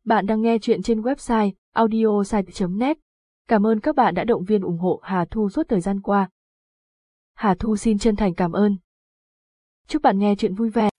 Bạn đang nghe chuyện trên website audiosite.net. Cảm ơn các bạn đã động viên ủng hộ Hà Thu suốt thời gian qua. Hà Thu xin chân thành cảm ơn. Chúc bạn nghe chuyện vui vẻ.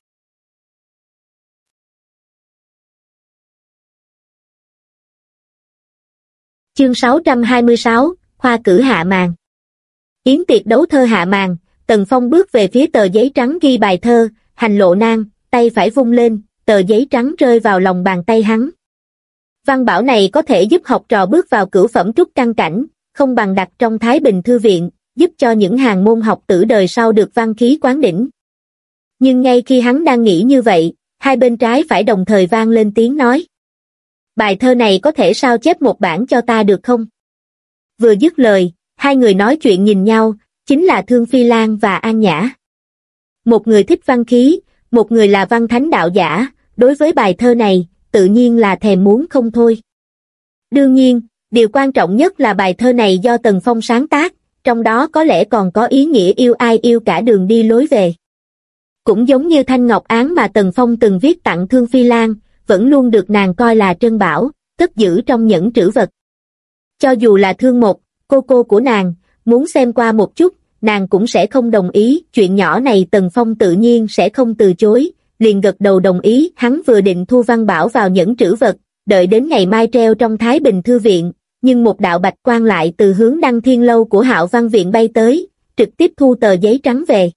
Chương 626, Khoa cử hạ màn. Yến tiệc đấu thơ hạ màn, Tần Phong bước về phía tờ giấy trắng ghi bài thơ, hành lộ nan, tay phải vung lên, tờ giấy trắng rơi vào lòng bàn tay hắn. Văn bảo này có thể giúp học trò bước vào cửu phẩm trúc căn cảnh, không bằng đặt trong Thái Bình Thư Viện, giúp cho những hàng môn học tử đời sau được văn khí quán đỉnh. Nhưng ngay khi hắn đang nghĩ như vậy, hai bên trái phải đồng thời vang lên tiếng nói. Bài thơ này có thể sao chép một bản cho ta được không? Vừa dứt lời, hai người nói chuyện nhìn nhau, chính là Thương Phi Lan và An Nhã. Một người thích văn khí, một người là văn thánh đạo giả, đối với bài thơ này, tự nhiên là thèm muốn không thôi. Đương nhiên, điều quan trọng nhất là bài thơ này do Tần Phong sáng tác, trong đó có lẽ còn có ý nghĩa yêu ai yêu cả đường đi lối về. Cũng giống như thanh ngọc án mà Tần Phong từng viết tặng Thương Phi Lan, vẫn luôn được nàng coi là trân bảo, cất giữ trong nhẫn trữ vật. Cho dù là Thương Một, cô của nàng, muốn xem qua một chút, nàng cũng sẽ không đồng ý, chuyện nhỏ này Tần Phong tự nhiên sẽ không từ chối, liền gật đầu đồng ý. Hắn vừa định thu văn bảo vào nhẫn trữ vật, đợi đến ngày mai treo trong Thái Bình Thư Viện, nhưng một đạo bạch quang lại từ hướng Đăng Thiên Lâu của Hạo Văn Viện bay tới, trực tiếp thu tờ giấy trắng về.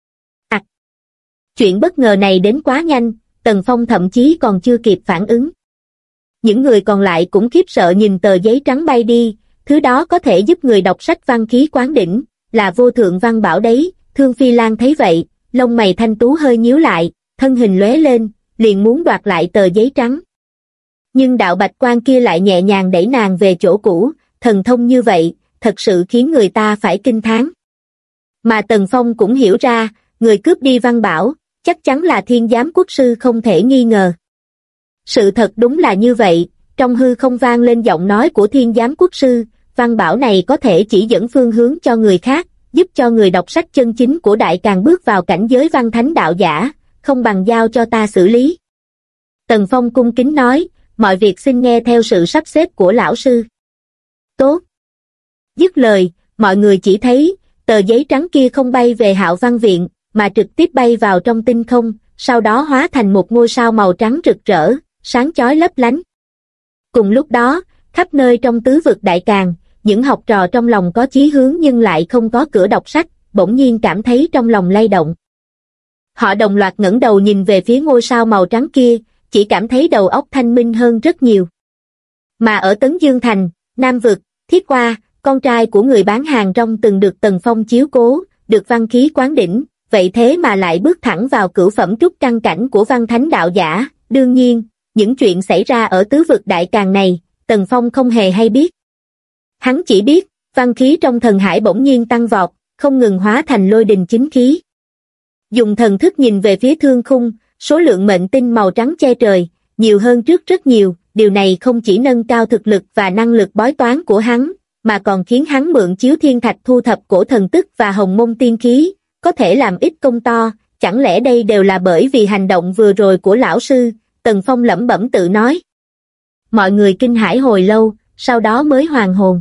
Chuyện bất ngờ này đến quá nhanh, Tần Phong thậm chí còn chưa kịp phản ứng. Những người còn lại cũng khiếp sợ nhìn tờ giấy trắng bay đi, thứ đó có thể giúp người đọc sách văn khí quán đỉnh, là vô thượng văn bảo đấy. Thương Phi Lan thấy vậy, lông mày thanh tú hơi nhíu lại, thân hình lóe lên, liền muốn đoạt lại tờ giấy trắng. Nhưng đạo bạch quang kia lại nhẹ nhàng đẩy nàng về chỗ cũ, thần thông như vậy, thật sự khiến người ta phải kinh thán. Mà Tần Phong cũng hiểu ra, người cướp đi văn bảo, chắc chắn là Thiên Giám Quốc Sư không thể nghi ngờ. Sự thật đúng là như vậy, trong hư không vang lên giọng nói của Thiên Giám Quốc Sư, văn bảo này có thể chỉ dẫn phương hướng cho người khác, giúp cho người đọc sách chân chính của Đại Càn bước vào cảnh giới văn thánh đạo giả, không bằng giao cho ta xử lý. Tần Phong cung kính nói, mọi việc xin nghe theo sự sắp xếp của lão sư. Tốt. Dứt lời, mọi người chỉ thấy, tờ giấy trắng kia không bay về Hạo Văn Viện, mà trực tiếp bay vào trong tinh không, sau đó hóa thành một ngôi sao màu trắng rực rỡ, sáng chói lấp lánh. Cùng lúc đó, khắp nơi trong tứ vực Đại Càn, những học trò trong lòng có chí hướng nhưng lại không có cửa đọc sách, bỗng nhiên cảm thấy trong lòng lay động. Họ đồng loạt ngẩng đầu nhìn về phía ngôi sao màu trắng kia, chỉ cảm thấy đầu óc thanh minh hơn rất nhiều. Mà ở Tấn Dương Thành, Nam Vực, Thiết Qua, con trai của người bán hàng rong từng được Tần Phong chiếu cố, được văn khí quán đỉnh, vậy thế mà lại bước thẳng vào cửu phẩm trúc căn cảnh của văn thánh đạo giả. Đương nhiên, những chuyện xảy ra ở tứ vực Đại Càn này, Tần Phong không hề hay biết. Hắn chỉ biết, văn khí trong thần hải bỗng nhiên tăng vọt, không ngừng hóa thành lôi đình chính khí. Dùng thần thức nhìn về phía thương khung, số lượng mệnh tinh màu trắng che trời, nhiều hơn trước rất nhiều, điều này không chỉ nâng cao thực lực và năng lực bói toán của hắn, mà còn khiến hắn mượn chiếu thiên thạch thu thập cổ thần tức và hồng môn tiên khí, có thể làm ít công to. Chẳng lẽ đây đều là bởi vì hành động vừa rồi của lão sư? Tần Phong lẩm bẩm tự nói. Mọi người kinh hãi hồi lâu, sau đó mới hoàn hồn.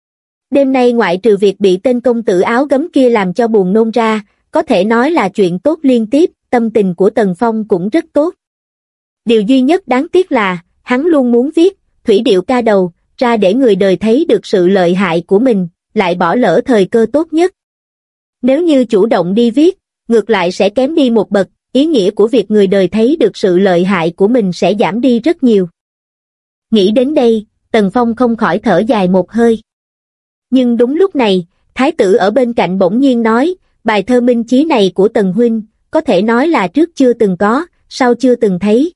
Đêm nay ngoại trừ việc bị tên công tử áo gấm kia làm cho buồn nôn ra, có thể nói là chuyện tốt liên tiếp, tâm tình của Tần Phong cũng rất tốt. Điều duy nhất đáng tiếc là, hắn luôn muốn viết thủy điệu ca đầu ra để người đời thấy được sự lợi hại của mình, lại bỏ lỡ thời cơ tốt nhất. Nếu như chủ động đi viết, ngược lại sẽ kém đi một bậc, ý nghĩa của việc người đời thấy được sự lợi hại của mình sẽ giảm đi rất nhiều. Nghĩ đến đây, Tần Phong không khỏi thở dài một hơi. Nhưng đúng lúc này, thái tử ở bên cạnh bỗng nhiên nói, bài thơ minh chí này của Tần huynh, có thể nói là trước chưa từng có, sau chưa từng thấy.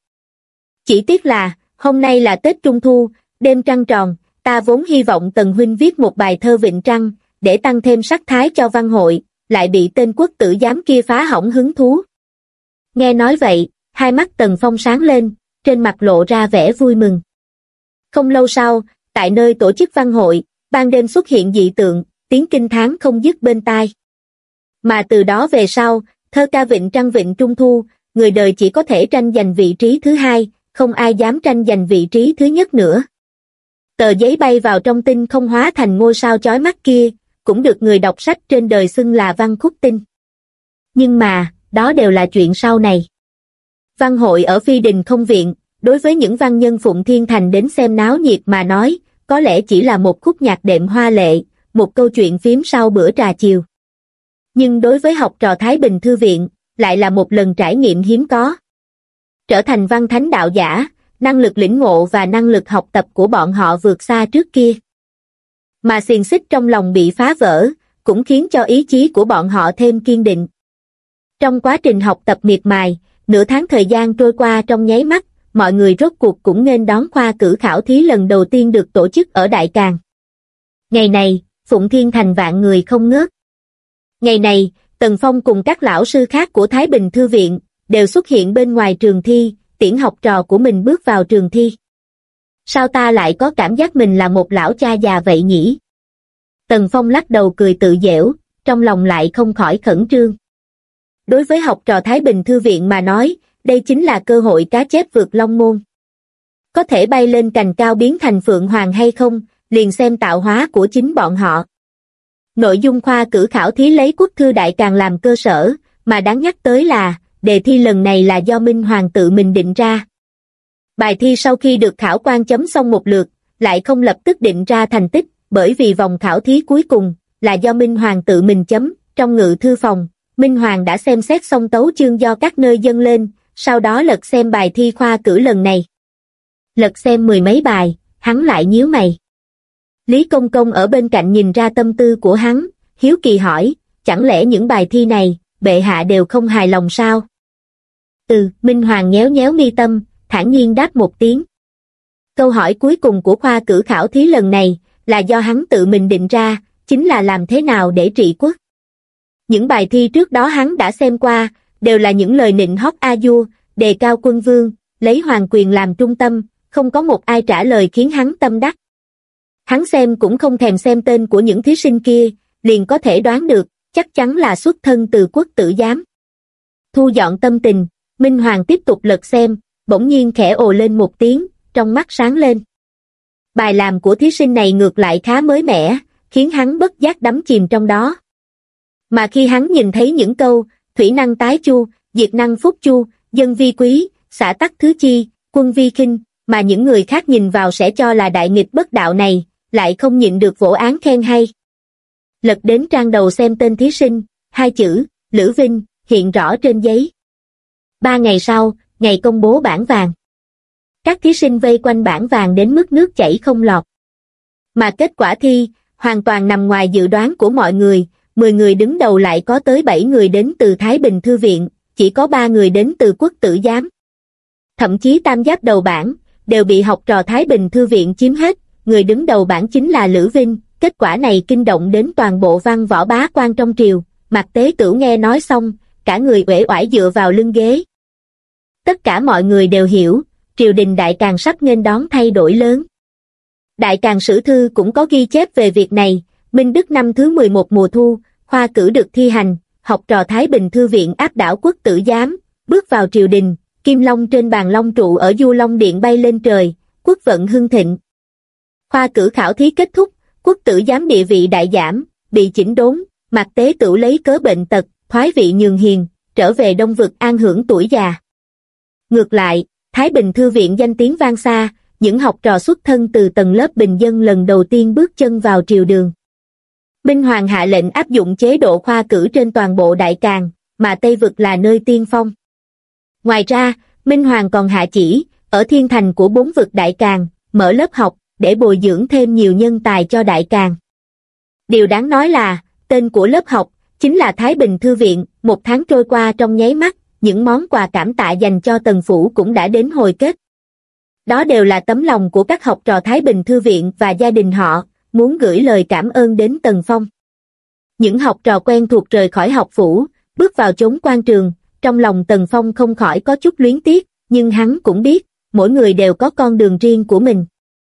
Chỉ tiếc là, hôm nay là Tết Trung Thu, đêm trăng tròn, ta vốn hy vọng Tần huynh viết một bài thơ vịnh trăng, để tăng thêm sắc thái cho văn hội, lại bị tên quốc tử giám kia phá hỏng hứng thú. Nghe nói vậy, hai mắt Tần Phong sáng lên, trên mặt lộ ra vẻ vui mừng. Không lâu sau, tại nơi tổ chức văn hội, ban đêm xuất hiện dị tượng, tiếng kinh thán không dứt bên tai. Mà từ đó về sau, thơ ca vịnh trăng vịnh trung thu, người đời chỉ có thể tranh giành vị trí thứ hai, không ai dám tranh giành vị trí thứ nhất nữa. Tờ giấy bay vào trong tinh không hóa thành ngôi sao chói mắt kia, cũng được người đọc sách trên đời xưng là văn khúc tinh. Nhưng mà, đó đều là chuyện sau này. Văn hội ở Phi Đình Không Viện, đối với những văn nhân Phụng Thiên Thành đến xem náo nhiệt mà nói, có lẽ chỉ là một khúc nhạc đệm hoa lệ, một câu chuyện phím sau bữa trà chiều. Nhưng đối với học trò Thái Bình Thư Viện, lại là một lần trải nghiệm hiếm có. Trở thành văn thánh đạo giả, năng lực lĩnh ngộ và năng lực học tập của bọn họ vượt xa trước kia. Mà xiềng xích trong lòng bị phá vỡ, cũng khiến cho ý chí của bọn họ thêm kiên định. Trong quá trình học tập miệt mài, nửa tháng thời gian trôi qua trong nháy mắt, mọi người rốt cuộc cũng nghênh đón khoa cử khảo thí lần đầu tiên được tổ chức ở Đại Càn. Ngày này, Phụng Thiên Thành vạn người không ngớt. Ngày này, Tần Phong cùng các lão sư khác của Thái Bình Thư Viện đều xuất hiện bên ngoài trường thi, tiễn học trò của mình bước vào trường thi. Sao ta lại có cảm giác mình là một lão cha già vậy nhỉ? Tần Phong lắc đầu cười tự giễu, trong lòng lại không khỏi khẩn trương. Đối với học trò Thái Bình Thư Viện mà nói, đây chính là cơ hội cá chép vượt long môn. Có thể bay lên cành cao biến thành phượng hoàng hay không, liền xem tạo hóa của chính bọn họ. Nội dung khoa cử khảo thí lấy Quốc thư Đại Càn làm cơ sở, mà đáng nhắc tới là, đề thi lần này là do Minh Hoàng tự mình định ra. Bài thi sau khi được khảo quan chấm xong một lượt, lại không lập tức định ra thành tích, bởi vì vòng khảo thí cuối cùng là do Minh Hoàng tự mình chấm. Trong ngự thư phòng, Minh Hoàng đã xem xét xong tấu chương do các nơi dâng lên, sau đó lật xem bài thi khoa cử lần này. Lật xem mười mấy bài, hắn lại nhíu mày. Lý Công Công ở bên cạnh nhìn ra tâm tư của hắn, hiếu kỳ hỏi, chẳng lẽ những bài thi này, bệ hạ đều không hài lòng sao? Minh Hoàng nhéo nhéo mi tâm, thản nhiên đáp một tiếng. Câu hỏi cuối cùng của khoa cử khảo thí lần này, là do hắn tự mình định ra, chính là làm thế nào để trị quốc. Những bài thi trước đó hắn đã xem qua, đều là những lời nịnh hót a vua, đề cao quân vương, lấy hoàng quyền làm trung tâm, không có một ai trả lời khiến hắn tâm đắc. Hắn xem cũng không thèm xem tên của những thí sinh kia, liền có thể đoán được, chắc chắn là xuất thân từ Quốc Tử Giám. Thu dọn tâm tình, Minh Hoàng tiếp tục lật xem, bỗng nhiên khẽ ồ lên một tiếng, trong mắt sáng lên. Bài làm của thí sinh này ngược lại khá mới mẻ, khiến hắn bất giác đắm chìm trong đó. Mà khi hắn nhìn thấy những câu, thủy năng tái chu, diệt năng phúc chu, dân vi quý, xã tắc thứ chi, quân vi khinh, mà những người khác nhìn vào sẽ cho là đại nghịch bất đạo này, lại không nhịn được vỗ án khen hay. Lật đến trang đầu xem tên thí sinh, hai chữ, Lữ Vinh, hiện rõ trên giấy. 3 ngày sau, ngày công bố bảng vàng. Các thí sinh vây quanh bảng vàng đến mức nước chảy không lọt. Mà kết quả thi, hoàn toàn nằm ngoài dự đoán của mọi người, 10 người đứng đầu lại có tới 7 người đến từ Thái Bình Thư Viện, chỉ có 3 người đến từ Quốc Tử Giám. Thậm chí tam giáp đầu bảng, đều bị học trò Thái Bình Thư Viện chiếm hết, người đứng đầu bảng chính là Lữ Vinh, kết quả này kinh động đến toàn bộ văn võ bá quan trong triều, Mạc Tế Tửu nghe nói xong, cả người uể oải dựa vào lưng ghế. Tất cả mọi người đều hiểu, triều đình Đại Càn sắp nghênh đón thay đổi lớn. Đại Càn Sử Thư cũng có ghi chép về việc này, Minh Đức năm thứ 11 mùa thu, khoa cử được thi hành, học trò Thái Bình Thư Viện áp đảo Quốc Tử Giám, bước vào triều đình, kim long trên bàn long trụ ở Du Long Điện bay lên trời, quốc vận hưng thịnh. Khoa cử khảo thí kết thúc, Quốc Tử Giám địa vị đại giảm, bị chỉnh đốn, Mạc Tế Tửu lấy cớ bệnh tật, thoái vị nhường hiền, trở về Đông Vực an hưởng tuổi già. Ngược lại, Thái Bình Thư Viện danh tiếng vang xa, những học trò xuất thân từ tầng lớp bình dân lần đầu tiên bước chân vào triều đường. Minh Hoàng hạ lệnh áp dụng chế độ khoa cử trên toàn bộ Đại Càn, mà Tây Vực là nơi tiên phong. Ngoài ra, Minh Hoàng còn hạ chỉ, ở thiên thành của 4 vực Đại Càn, mở lớp học, để bồi dưỡng thêm nhiều nhân tài cho Đại Càn. Điều đáng nói là, tên của lớp học, chính là Thái Bình Thư Viện. 1 tháng trôi qua trong nháy mắt, những món quà cảm tạ dành cho Tần Phủ cũng đã đến hồi kết. Đó đều là tấm lòng của các học trò Thái Bình Thư Viện và gia đình họ, muốn gửi lời cảm ơn đến Tần Phong. Những học trò quen thuộc rời khỏi học phủ, bước vào chốn quan trường, trong lòng Tần Phong không khỏi có chút luyến tiếc, nhưng hắn cũng biết, mỗi người đều có con đường riêng của mình.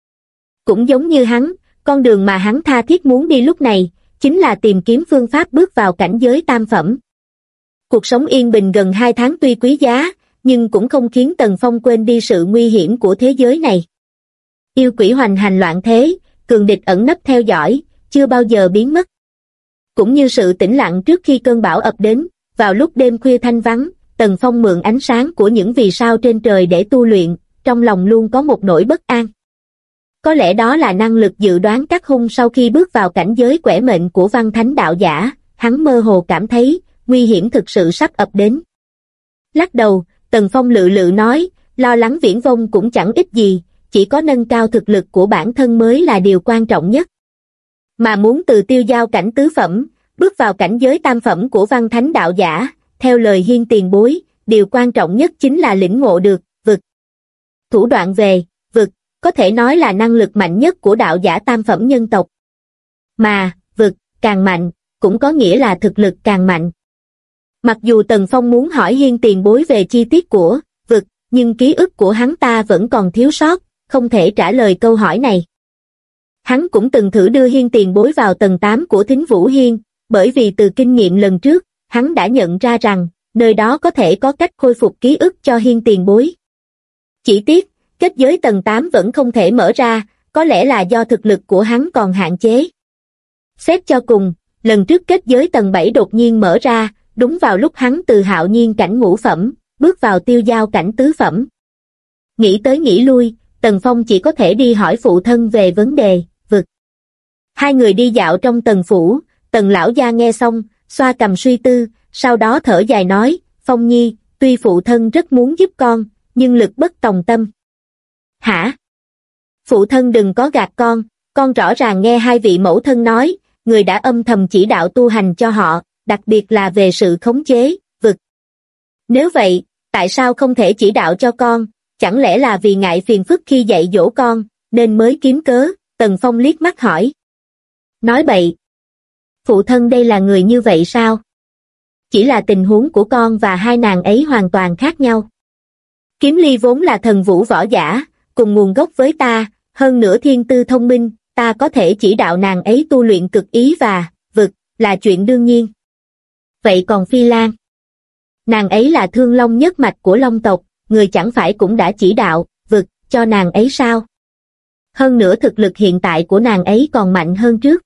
Cũng giống như hắn, con đường mà hắn tha thiết muốn đi lúc này, chính là tìm kiếm phương pháp bước vào cảnh giới tam phẩm. Cuộc sống yên bình gần 2 tháng tuy quý giá, nhưng cũng không khiến Tần Phong quên đi sự nguy hiểm của thế giới này. Yêu quỷ hoành hành loạn thế, cường địch ẩn nấp theo dõi, chưa bao giờ biến mất. Cũng như sự tĩnh lặng trước khi cơn bão ập đến, vào lúc đêm khuya thanh vắng, Tần Phong mượn ánh sáng của những vì sao trên trời để tu luyện, trong lòng luôn có một nỗi bất an. Có lẽ đó là năng lực dự đoán các hung sau khi bước vào cảnh giới quẻ mệnh của văn thánh đạo giả, hắn mơ hồ cảm thấy, nguy hiểm thực sự sắp ập đến. Lắc đầu, Tần Phong lự lự nói, lo lắng viển vông cũng chẳng ích gì, chỉ có nâng cao thực lực của bản thân mới là điều quan trọng nhất. Mà muốn từ tiêu giao cảnh tứ phẩm, bước vào cảnh giới tam phẩm của văn thánh đạo giả, theo lời Hiên tiền bối, điều quan trọng nhất chính là lĩnh ngộ được vực. Thủ đoạn về vực, có thể nói là năng lực mạnh nhất của đạo giả tam phẩm nhân tộc. Mà, vực, càng mạnh, cũng có nghĩa là thực lực càng mạnh. Mặc dù Tần Phong muốn hỏi Hiên tiền bối về chi tiết của vực, nhưng ký ức của hắn ta vẫn còn thiếu sót, không thể trả lời câu hỏi này. Hắn cũng từng thử đưa Hiên tiền bối vào tầng 8 của Thính Vũ Hiên, bởi vì từ kinh nghiệm lần trước, hắn đã nhận ra rằng, nơi đó có thể có cách khôi phục ký ức cho Hiên tiền bối. Chỉ tiếc, kết giới tầng 8 vẫn không thể mở ra, có lẽ là do thực lực của hắn còn hạn chế. Xét cho cùng, lần trước kết giới tầng 7 đột nhiên mở ra, đúng vào lúc hắn từ hạo nhiên cảnh ngũ phẩm, bước vào tiêu giao cảnh tứ phẩm. Nghĩ tới nghĩ lui, Tần Phong chỉ có thể đi hỏi phụ thân về vấn đề vực. Hai người đi dạo trong Tần phủ, Tần lão gia nghe xong, xoa cằm suy tư, sau đó thở dài nói, Phong nhi, tuy phụ thân rất muốn giúp con, nhưng lực bất tòng tâm. Hả? Phụ thân đừng có gạt con rõ ràng nghe hai vị mẫu thân nói, người đã âm thầm chỉ đạo tu hành cho họ, đặc biệt là về sự khống chế vực. Nếu vậy, tại sao không thể chỉ đạo cho con, chẳng lẽ là vì ngại phiền phức khi dạy dỗ con, nên mới kiếm cớ? Tần Phong liếc mắt hỏi. Nói bậy. Phụ thân đây là người như vậy sao? Chỉ là tình huống của con và hai nàng ấy hoàn toàn khác nhau. Kiếm Ly vốn là thần vũ võ giả, cùng nguồn gốc với ta, hơn nữa thiên tư thông minh, ta có thể chỉ đạo nàng ấy tu luyện cực ý và vực, là chuyện đương nhiên. Vậy còn Phi Lan? Nàng ấy là thương long nhất mạch của Long tộc, người chẳng phải cũng đã chỉ đạo vực cho nàng ấy sao? Hơn nữa thực lực hiện tại của nàng ấy còn mạnh hơn trước.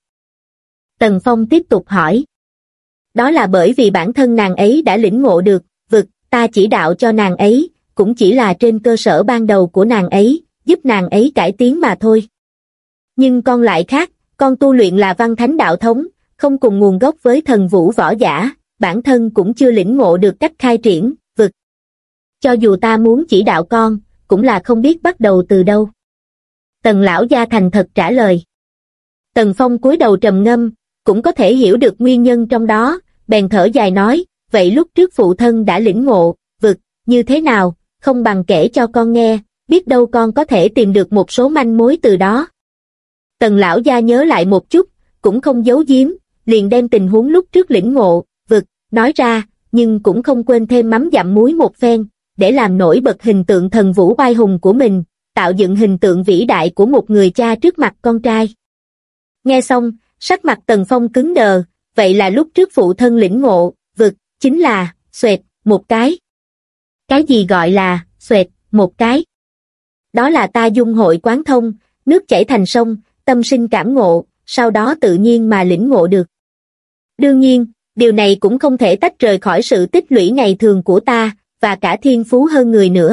Tần Phong tiếp tục hỏi. Đó là bởi vì bản thân nàng ấy đã lĩnh ngộ được vực, ta chỉ đạo cho nàng ấy, cũng chỉ là trên cơ sở ban đầu của nàng ấy, giúp nàng ấy cải tiến mà thôi. Nhưng con lại khác, con tu luyện là văn thánh đạo thống, không cùng nguồn gốc với thần vũ võ giả, bản thân cũng chưa lĩnh ngộ được cách khai triển vực. Cho dù ta muốn chỉ đạo con, cũng là không biết bắt đầu từ đâu. Tần lão gia thành thật trả lời. Tần Phong cúi đầu trầm ngâm, cũng có thể hiểu được nguyên nhân trong đó, bèn thở dài nói, vậy lúc trước phụ thân đã lĩnh ngộ vực như thế nào, không bằng kể cho con nghe, biết đâu con có thể tìm được một số manh mối từ đó. Tần lão gia nhớ lại một chút, cũng không giấu giếm, liền đem tình huống lúc trước lĩnh ngộ vực nói ra, nhưng cũng không quên thêm mắm dặm muối một phen, để làm nổi bật hình tượng thần vũ oai hùng của mình, tạo dựng hình tượng vĩ đại của một người cha trước mặt con trai. Nghe xong, sắc mặt Tần Phong cứng đờ, vậy là lúc trước phụ thân lĩnh ngộ vực chính là xoẹt một cái. Cái gì gọi là xoẹt một cái? Đó là ta dung hội quán thông, nước chảy thành sông, tâm sinh cảm ngộ, sau đó tự nhiên mà lĩnh ngộ được. Đương nhiên, điều này cũng không thể tách rời khỏi sự tích lũy ngày thường của ta, và cả thiên phú hơn người nữa.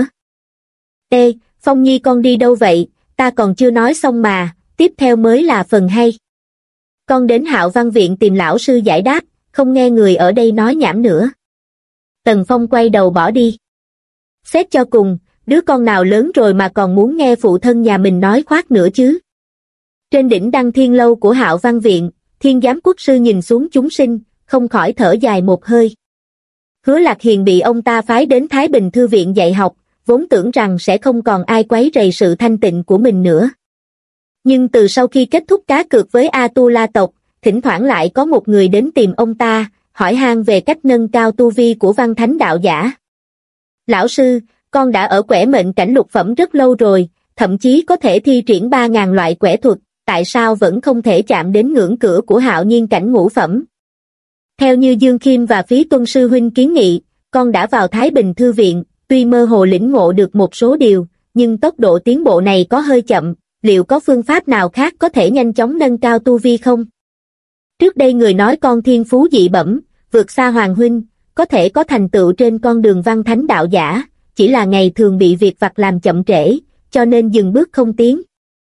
Ê, Phong nhi con đi đâu vậy, ta còn chưa nói xong mà, tiếp theo mới là phần hay. Con đến Hạo Văn Viện tìm lão sư giải đáp, không nghe người ở đây nói nhảm nữa. Tần Phong quay đầu bỏ đi. Xét cho cùng, đứa con nào lớn rồi mà còn muốn nghe phụ thân nhà mình nói khoác nữa chứ. Trên đỉnh Đăng Thiên Lâu của Hạo Văn Viện, Thiên Giám Quốc sư nhìn xuống chúng sinh, không khỏi thở dài một hơi. Hứa Lạc Hiền bị ông ta phái đến Thái Bình Thư Viện dạy học, vốn tưởng rằng sẽ không còn ai quấy rầy sự thanh tịnh của mình nữa. Nhưng từ sau khi kết thúc cá cược với A Tu La tộc, thỉnh thoảng lại có một người đến tìm ông ta, hỏi han về cách nâng cao tu vi của văn thánh đạo giả. Lão sư, con đã ở quẻ mệnh cảnh lục phẩm rất lâu rồi, thậm chí có thể thi triển 3.000 loại quẻ thuật, tại sao vẫn không thể chạm đến ngưỡng cửa của hạo nhiên cảnh ngũ phẩm? Theo như Dương Khiêm và Phí Tuân sư huynh kiến nghị, con đã vào Thái Bình Thư Viện, tuy mơ hồ lĩnh ngộ được một số điều, nhưng tốc độ tiến bộ này có hơi chậm, liệu có phương pháp nào khác có thể nhanh chóng nâng cao tu vi không? Trước đây người nói con thiên phú dị bẩm, vượt xa Hoàng huynh, có thể có thành tựu trên con đường văn thánh đạo giả, chỉ là ngày thường bị việc vặt làm chậm trễ, cho nên dừng bước không tiến.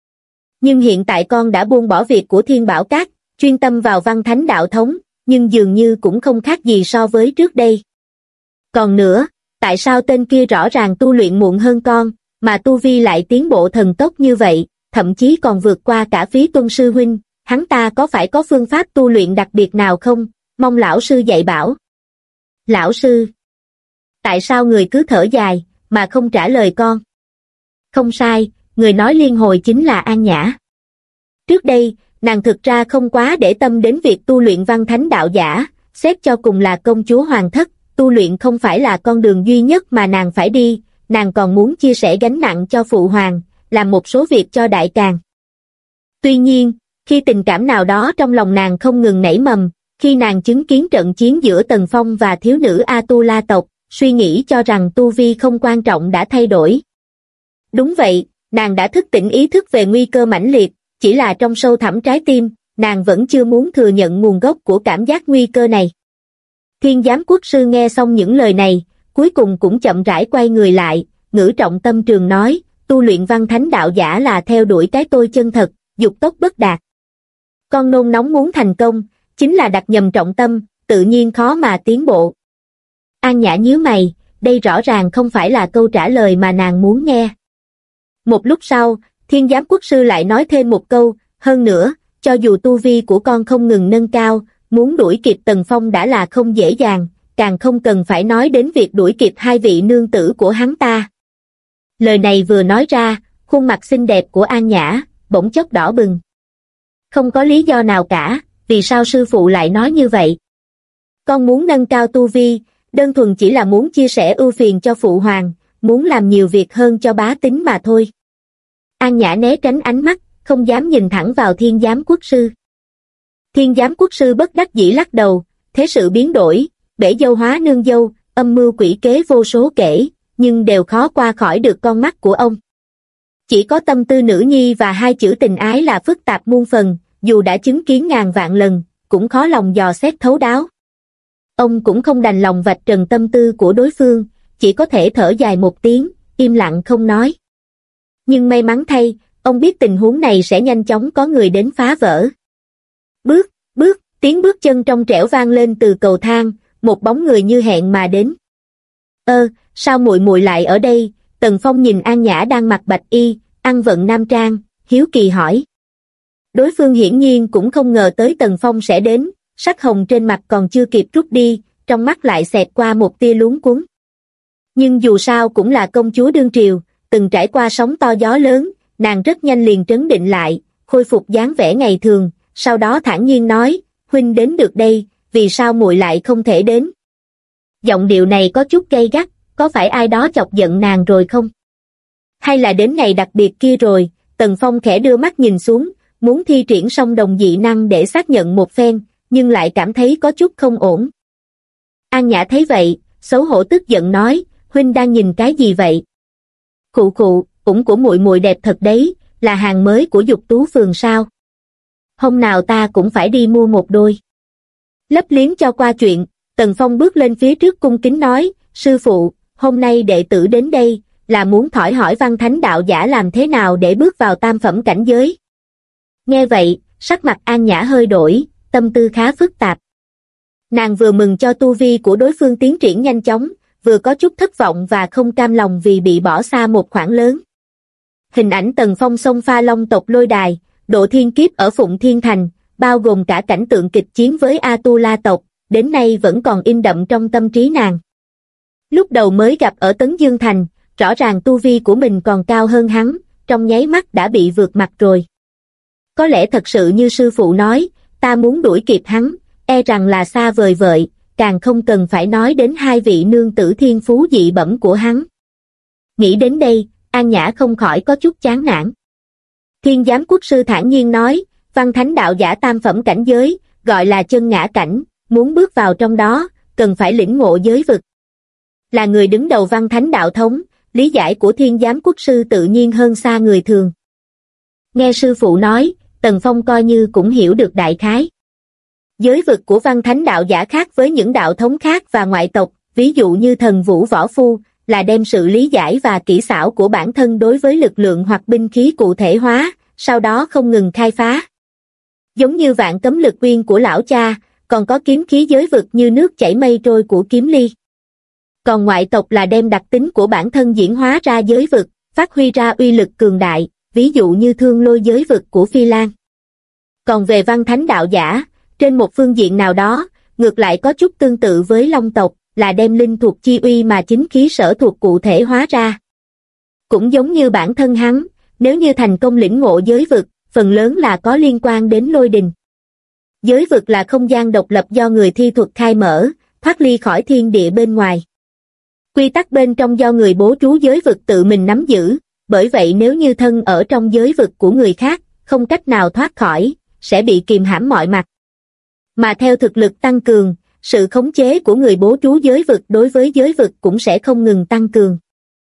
Nhưng hiện tại con đã buông bỏ việc của Thiên Bảo Các, chuyên tâm vào văn thánh đạo thống, nhưng dường như cũng không khác gì so với trước đây. Còn nữa, tại sao tên kia rõ ràng tu luyện muộn hơn con, mà tu vi lại tiến bộ thần tốc như vậy, thậm chí còn vượt qua cả Phí Tuân sư huynh, hắn ta có phải có phương pháp tu luyện đặc biệt nào không, mong lão sư dạy bảo. Lão sư, tại sao người cứ thở dài, mà không trả lời con? Không sai, người nói liên hồi chính là An Nhã. Trước đây, nàng thực ra không quá để tâm đến việc tu luyện văn thánh đạo giả, xét cho cùng là công chúa hoàng thất, tu luyện không phải là con đường duy nhất mà nàng phải đi, nàng còn muốn chia sẻ gánh nặng cho phụ hoàng, làm một số việc cho đại càn. Tuy nhiên, khi tình cảm nào đó trong lòng nàng không ngừng nảy mầm, khi nàng chứng kiến trận chiến giữa Tần Phong và thiếu nữ A-tu-la tộc, suy nghĩ cho rằng tu vi không quan trọng đã thay đổi. Đúng vậy, nàng đã thức tỉnh ý thức về nguy cơ mãnh liệt, chỉ là trong sâu thẳm trái tim, nàng vẫn chưa muốn thừa nhận nguồn gốc của cảm giác nguy cơ này. Thiên Giám Quốc sư nghe xong những lời này, cuối cùng cũng chậm rãi quay người lại, ngữ trọng tâm trường nói, tu luyện văn thánh đạo giả là theo đuổi cái tôi chân thật, dục tốc bất đạt. Con nôn nóng muốn thành công, chính là đặt nhầm trọng tâm, tự nhiên khó mà tiến bộ. An Nhã nhíu mày, đây rõ ràng không phải là câu trả lời mà nàng muốn nghe. Một lúc sau, Thiên Giám Quốc sư lại nói thêm một câu, hơn nữa, cho dù tu vi của con không ngừng nâng cao, muốn đuổi kịp Tần Phong đã là không dễ dàng, càng không cần phải nói đến việc đuổi kịp hai vị nương tử của hắn ta. Lời này vừa nói ra, khuôn mặt xinh đẹp của An Nhã bỗng chốc đỏ bừng. Không có lý do nào cả, vì sao sư phụ lại nói như vậy? Con muốn nâng cao tu vi, đơn thuần chỉ là muốn chia sẻ ưu phiền cho phụ hoàng, muốn làm nhiều việc hơn cho bá tính mà thôi. An Nhã né tránh ánh mắt, không dám nhìn thẳng vào Thiên Giám Quốc sư. Thiên Giám Quốc sư bất đắc dĩ lắc đầu, thế sự biến đổi, bể dâu hóa nương dâu, âm mưu quỷ kế vô số kể, nhưng đều khó qua khỏi được con mắt của ông. Chỉ có tâm tư nữ nhi và hai chữ tình ái là phức tạp muôn phần, dù đã chứng kiến ngàn vạn lần, cũng khó lòng dò xét thấu đáo. Ông cũng không đành lòng vạch trần tâm tư của đối phương, chỉ có thể thở dài một tiếng, im lặng không nói. Nhưng may mắn thay, ông biết tình huống này sẽ nhanh chóng có người đến phá vỡ. Tiếng bước chân trong trẻo vang lên từ cầu thang, một bóng người như hẹn mà đến. Sao muội muội lại ở đây? Tần Phong nhìn An Nhã đang mặc bạch y, ăn vận nam trang, hiếu kỳ hỏi. Đối phương hiển nhiên cũng không ngờ tới Tần Phong sẽ đến, sắc hồng trên mặt còn chưa kịp rút đi, trong mắt lại xẹt qua một tia luống cuống. Nhưng dù sao cũng là công chúa đương triều, từng trải qua sóng to gió lớn, nàng rất nhanh liền trấn định lại, khôi phục dáng vẻ ngày thường, sau đó thản nhiên nói, huynh đến được đây, vì sao muội lại không thể đến? Giọng điệu này có chút gay gắt, có phải ai đó chọc giận nàng rồi không? Hay là đến ngày đặc biệt kia rồi? Tần Phong khẽ đưa mắt nhìn xuống, muốn thi triển song đồng dị năng để xác nhận một phen, nhưng lại cảm thấy có chút không ổn. An Nhã thấy vậy, xấu hổ tức giận nói, huynh đang nhìn cái gì vậy? Khụ, ủng của muội muội đẹp thật đấy, là hàng mới của Dục Tú phường sao? Hôm nào ta cũng phải đi mua một đôi. Lấp liếm cho qua chuyện, Tần Phong bước lên phía trước cung kính nói, sư phụ, hôm nay đệ tử đến đây, là muốn hỏi hỏi văn thánh đạo giả làm thế nào để bước vào tam phẩm cảnh giới. Nghe vậy, sắc mặt An Nhã hơi đổi, tâm tư khá phức tạp. Nàng vừa mừng cho tu vi của đối phương tiến triển nhanh chóng, vừa có chút thất vọng và không cam lòng vì bị bỏ xa một khoảng lớn. Hình ảnh Tần Phong xông pha long tộc lôi đài, độ thiên kiếp ở Phụng Thiên Thành, bao gồm cả cảnh tượng kịch chiến với A-tu-la tộc, đến nay vẫn còn in đậm trong tâm trí nàng. Lúc đầu mới gặp ở Tấn Dương Thành, rõ ràng tu vi của mình còn cao hơn hắn, trong nháy mắt đã bị vượt mặt rồi. Có lẽ thật sự như sư phụ nói, ta muốn đuổi kịp hắn, e rằng là xa vời vợi, càng không cần phải nói đến hai vị nương tử thiên phú dị bẩm của hắn. Nghĩ đến đây, An Nhã không khỏi có chút chán nản. Thiên Giám Quốc sư thản nhiên nói, văn thánh đạo giả tam phẩm cảnh giới, gọi là chân ngã cảnh, muốn bước vào trong đó, cần phải lĩnh ngộ giới vực. Là người đứng đầu Văn Thánh đạo thống, lý giải của Thiên Giám Quốc sư tự nhiên hơn xa người thường. Nghe sư phụ nói, Tần Phong coi như cũng hiểu được đại khái. Giới vực của Văn Thánh đạo giả khác với những đạo thống khác và ngoại tộc, ví dụ như thần vũ võ phu, là đem sự lý giải và kỹ xảo của bản thân đối với lực lượng hoặc binh khí cụ thể hóa, sau đó không ngừng khai phá. Giống như vạn cấm lực uyên của lão cha, còn có kiếm khí giới vực như nước chảy mây trôi của Kiếm Ly. Còn ngoại tộc là đem đặc tính của bản thân diễn hóa ra giới vực, phát huy ra uy lực cường đại, ví dụ như Thương Lôi giới vực của Phi Lan. Còn về Văn Thánh đạo giả, trên một phương diện nào đó, ngược lại có chút tương tự với Long tộc, là đem linh thuộc chi uy mà chính khí sở thuộc cụ thể hóa ra. Cũng giống như bản thân hắn, nếu như thành công lĩnh ngộ giới vực, phần lớn là có liên quan đến lôi đình. Giới vực là không gian độc lập do người thi thuật khai mở, thoát ly khỏi thiên địa bên ngoài. Quy tắc bên trong do người bố trú giới vực tự mình nắm giữ, bởi vậy nếu như thân ở trong giới vực của người khác, không cách nào thoát khỏi, sẽ bị kìm hãm mọi mặt. Mà theo thực lực tăng cường, sự khống chế của người bố trú giới vực đối với giới vực cũng sẽ không ngừng tăng cường.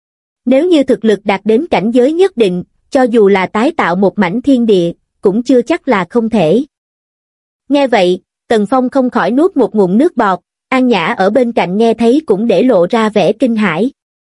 Nếu như thực lực đạt đến cảnh giới nhất định, cho dù là tái tạo một mảnh thiên địa, cũng chưa chắc là không thể. Nghe vậy, Tần Phong không khỏi nuốt một ngụm nước bọt, An Nhã ở bên cạnh nghe thấy cũng để lộ ra vẻ kinh hãi.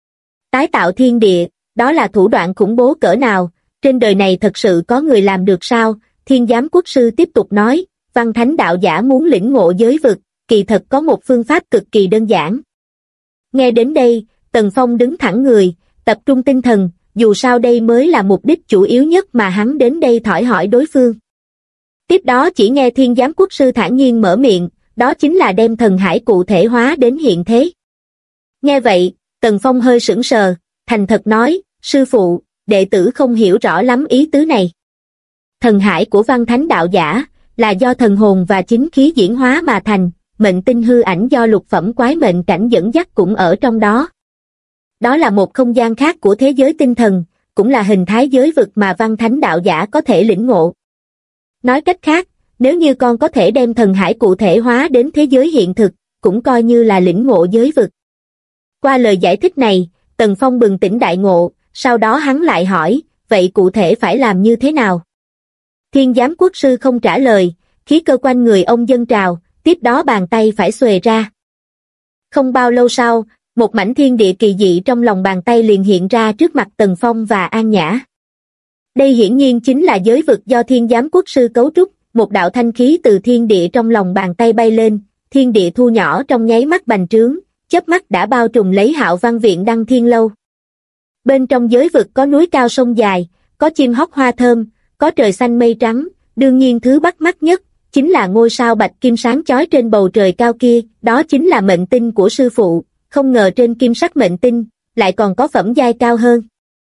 Tái tạo thiên địa, đó là thủ đoạn khủng bố cỡ nào, trên đời này thật sự có người làm được sao? Thiên Giám Quốc sư tiếp tục nói, Văn Thánh đạo giả muốn lĩnh ngộ giới vực, kỳ thật có một phương pháp cực kỳ đơn giản. Nghe đến đây, Tần Phong đứng thẳng người, tập trung tinh thần, dù sao đây mới là mục đích chủ yếu nhất mà hắn đến đây thhỏi hỏi đối phương. Tiếp đó chỉ nghe Thiên Giám Quốc sư thản nhiên mở miệng, đó chính là đem thần hải cụ thể hóa đến hiện thế. Nghe vậy, Tần Phong hơi sững sờ, thành thật nói, sư phụ, đệ tử không hiểu rõ lắm ý tứ này. Thần hải của Văn Thánh đạo giả, là do thần hồn và chính khí diễn hóa mà thành, mệnh tinh hư ảnh do lục phẩm quái mệnh cảnh dẫn dắt cũng ở trong đó. Đó là một không gian khác của thế giới tinh thần, cũng là hình thái giới vực mà Văn Thánh đạo giả có thể lĩnh ngộ. Nói cách khác, nếu như con có thể đem thần hải cụ thể hóa đến thế giới hiện thực, cũng coi như là lĩnh ngộ giới vực. Qua lời giải thích này, Tần Phong bừng tỉnh đại ngộ, sau đó hắn lại hỏi, vậy cụ thể phải làm như thế nào? Thiên Giám Quốc sư không trả lời, khí cơ quanh người ông dâng trào, tiếp đó bàn tay phải xuề ra. Không bao lâu sau, một mảnh thiên địa kỳ dị trong lòng bàn tay liền hiện ra trước mặt Tần Phong và An Nhã. Đây hiển nhiên chính là giới vực do Thiên Giám Quốc sư cấu trúc, một đạo thanh khí từ thiên địa trong lòng bàn tay bay lên, thiên địa thu nhỏ trong nháy mắt bành trướng, chớp mắt đã bao trùm lấy Hạo Văn viện Đăng Thiên Lâu. Bên trong giới vực có núi cao sông dài, có chim hót hoa thơm, có trời xanh mây trắng, đương nhiên thứ bắt mắt nhất, chính là ngôi sao bạch kim sáng chói trên bầu trời cao kia, đó chính là mệnh tinh của sư phụ, không ngờ trên kim sắc mệnh tinh, lại còn có phẩm giai cao hơn.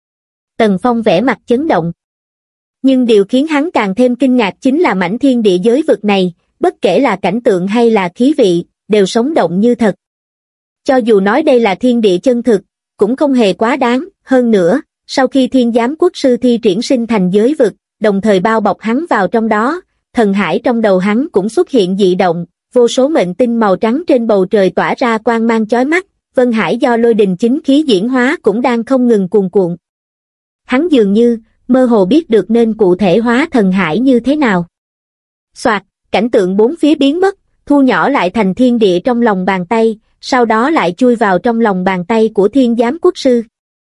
Tần Phong vẻ mặt chấn động. Nhưng điều khiến hắn càng thêm kinh ngạc chính là mảnh thiên địa giới vực này, bất kể là cảnh tượng hay là khí vị, đều sống động như thật. Cho dù nói đây là thiên địa chân thực, cũng không hề quá đáng, hơn nữa, sau khi Thiên Giám Quốc sư thi triển sinh thành giới vực, đồng thời bao bọc hắn vào trong đó, thần hải trong đầu hắn cũng xuất hiện dị động, vô số mệnh tinh màu trắng trên bầu trời tỏa ra quang mang chói mắt, vân hải do lôi đình chính khí diễn hóa cũng đang không ngừng cuồn cuộn. Hắn dường như mơ hồ biết được nên cụ thể hóa thần hải như thế nào. Soạt, cảnh tượng bốn phía biến mất, thu nhỏ lại thành thiên địa trong lòng bàn tay, sau đó lại chui vào trong lòng bàn tay của Thiên Giám Quốc sư.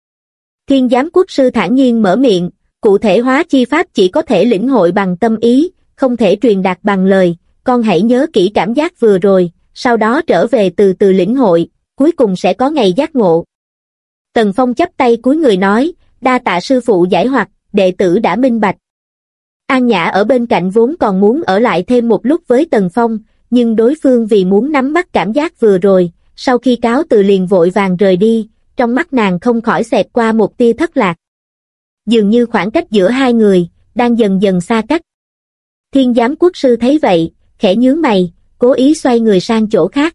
Thiên Giám Quốc sư thản nhiên mở miệng, cụ thể hóa chi pháp chỉ có thể lĩnh hội bằng tâm ý, không thể truyền đạt bằng lời, con hãy nhớ kỹ cảm giác vừa rồi, sau đó trở về từ từ lĩnh hội, cuối cùng sẽ có ngày giác ngộ. Tần Phong chắp tay cúi người nói, đa tạ sư phụ giải hoặc, đệ tử đã minh bạch. An Nhã ở bên cạnh vốn còn muốn ở lại thêm một lúc với Tần Phong, nhưng đối phương vì muốn nắm bắt cảm giác vừa rồi, sau khi cáo từ liền vội vàng rời đi, trong mắt nàng không khỏi xẹt qua một tia thất lạc. Dường như khoảng cách giữa hai người, đang dần dần xa cách. Thiên Giám Quốc sư thấy vậy, khẽ nhướng mày, cố ý xoay người sang chỗ khác.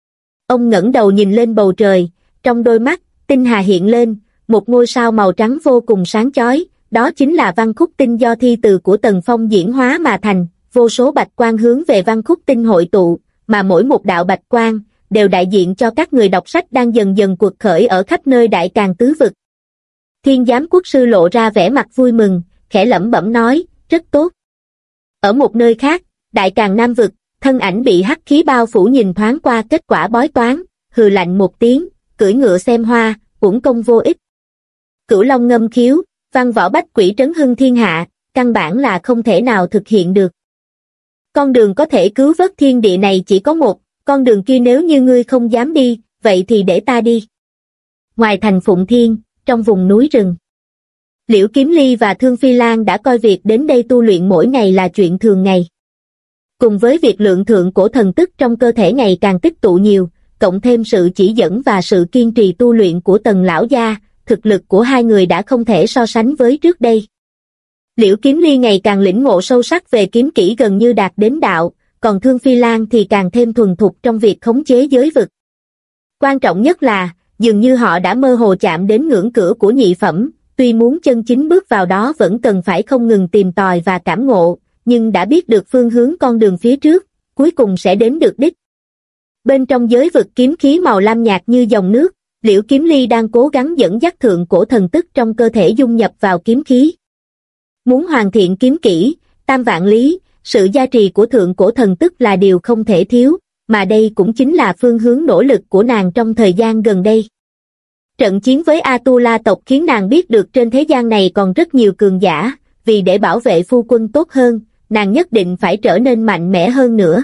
Ông ngẩng đầu nhìn lên bầu trời, trong đôi mắt, tinh hà hiện lên, một ngôi sao màu trắng vô cùng sáng chói, đó chính là văn khúc tinh do thi từ của Tần Phong diễn hóa mà thành, vô số bạch quang hướng về văn khúc tinh hội tụ, mà mỗi một đạo bạch quang đều đại diện cho các người đọc sách đang dần dần quật khởi ở khắp nơi Đại Càn tứ vực. Thiên Giám Quốc sư lộ ra vẻ mặt vui mừng, khẽ lẩm bẩm nói, rất tốt. Ở một nơi khác, Đại Càn Nam vực, thân ảnh bị hắc khí bao phủ nhìn thoáng qua kết quả bói toán, hừ lạnh một tiếng, cưỡi ngựa xem hoa, uổng công vô ích. Cửu Long ngâm khiếu, văn võ bách quỷ trấn hưng thiên hạ, căn bản là không thể nào thực hiện được. Con đường có thể cứu vớt thiên địa này chỉ có một, con đường kia nếu như ngươi không dám đi, vậy thì để ta đi. Ngoài thành Phụng Thiên, trong vùng núi rừng, Liễu Kiếm Ly và Thương Phi Lan đã coi việc đến đây tu luyện mỗi ngày là chuyện thường ngày. Cùng với việc lượng thượng cổ thần tức trong cơ thể ngày càng tích tụ nhiều, cộng thêm sự chỉ dẫn và sự kiên trì tu luyện của Tần lão gia, thực lực của hai người đã không thể so sánh với trước đây. Liễu Kiếm Ly ngày càng lĩnh ngộ sâu sắc về kiếm kỹ gần như đạt đến đạo, còn Thương Phi Lan thì càng thêm thuần thục trong việc khống chế giới vực. Quan trọng nhất là, dường như họ đã mơ hồ chạm đến ngưỡng cửa của nhị phẩm, tuy muốn chân chính bước vào đó vẫn cần phải không ngừng tìm tòi và cảm ngộ, nhưng đã biết được phương hướng con đường phía trước, cuối cùng sẽ đến được đích. Bên trong giới vực kiếm khí màu lam nhạt như dòng nước, Liễu Kiếm Ly đang cố gắng dẫn dắt thượng cổ thần tức trong cơ thể dung nhập vào kiếm khí. Muốn hoàn thiện kiếm kỹ, tam vạn lý, sự gia trì của thượng cổ thần tức là điều không thể thiếu, mà đây cũng chính là phương hướng nỗ lực của nàng trong thời gian gần đây. Trận chiến với A-tu-la tộc khiến nàng biết được trên thế gian này còn rất nhiều cường giả, vì để bảo vệ phu quân tốt hơn, nàng nhất định phải trở nên mạnh mẽ hơn nữa.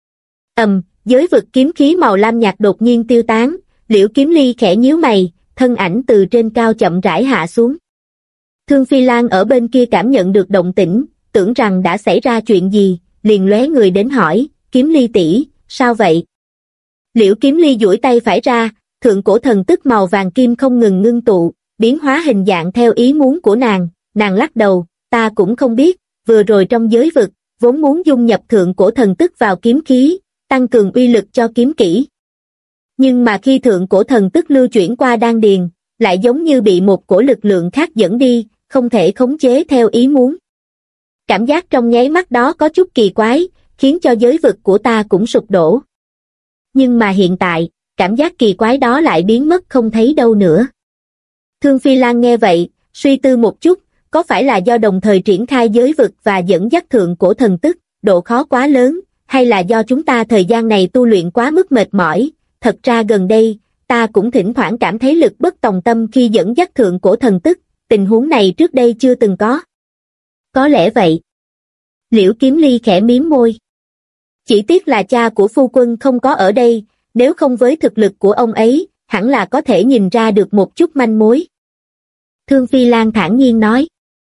Giới vực kiếm khí màu lam nhạt đột nhiên tiêu tán, Liễu Kiếm Ly khẽ nhíu mày, thân ảnh từ trên cao chậm rãi hạ xuống. Thương Phi Lan ở bên kia cảm nhận được động tĩnh, tưởng rằng đã xảy ra chuyện gì, liền lóe người đến hỏi, Kiếm Ly tỷ, sao vậy? Liễu Kiếm Ly duỗi tay phải ra, thượng cổ thần tức màu vàng kim không ngừng ngưng tụ, biến hóa hình dạng theo ý muốn của nàng lắc đầu, ta cũng không biết, vừa rồi trong giới vực, vốn muốn dung nhập thượng cổ thần tức vào kiếm khí, tăng cường uy lực cho kiếm kỹ. Nhưng mà khi thượng cổ thần tức lưu chuyển qua đan điền, lại giống như bị một cổ lực lượng khác dẫn đi, không thể khống chế theo ý muốn. Cảm giác trong nháy mắt đó có chút kỳ quái, khiến cho giới vực của ta cũng sụp đổ. Nhưng mà hiện tại, cảm giác kỳ quái đó lại biến mất không thấy đâu nữa. Thương Phi Lan nghe vậy, suy tư một chút, có phải là do đồng thời triển khai giới vực và dẫn dắt thượng cổ thần tức, độ khó quá lớn, hay là do chúng ta thời gian này tu luyện quá mức mệt mỏi? Thật ra gần đây, ta cũng thỉnh thoảng cảm thấy lực bất tòng tâm khi dẫn dắt thượng cổ thần tức, tình huống này trước đây chưa từng có. Có lẽ vậy. Liễu Kiếm Ly khẽ mím môi. Chỉ tiếc là cha của phu quân không có ở đây, nếu không với thực lực của ông ấy, hẳn là có thể nhìn ra được một chút manh mối. Thương Phi Lan thản nhiên nói.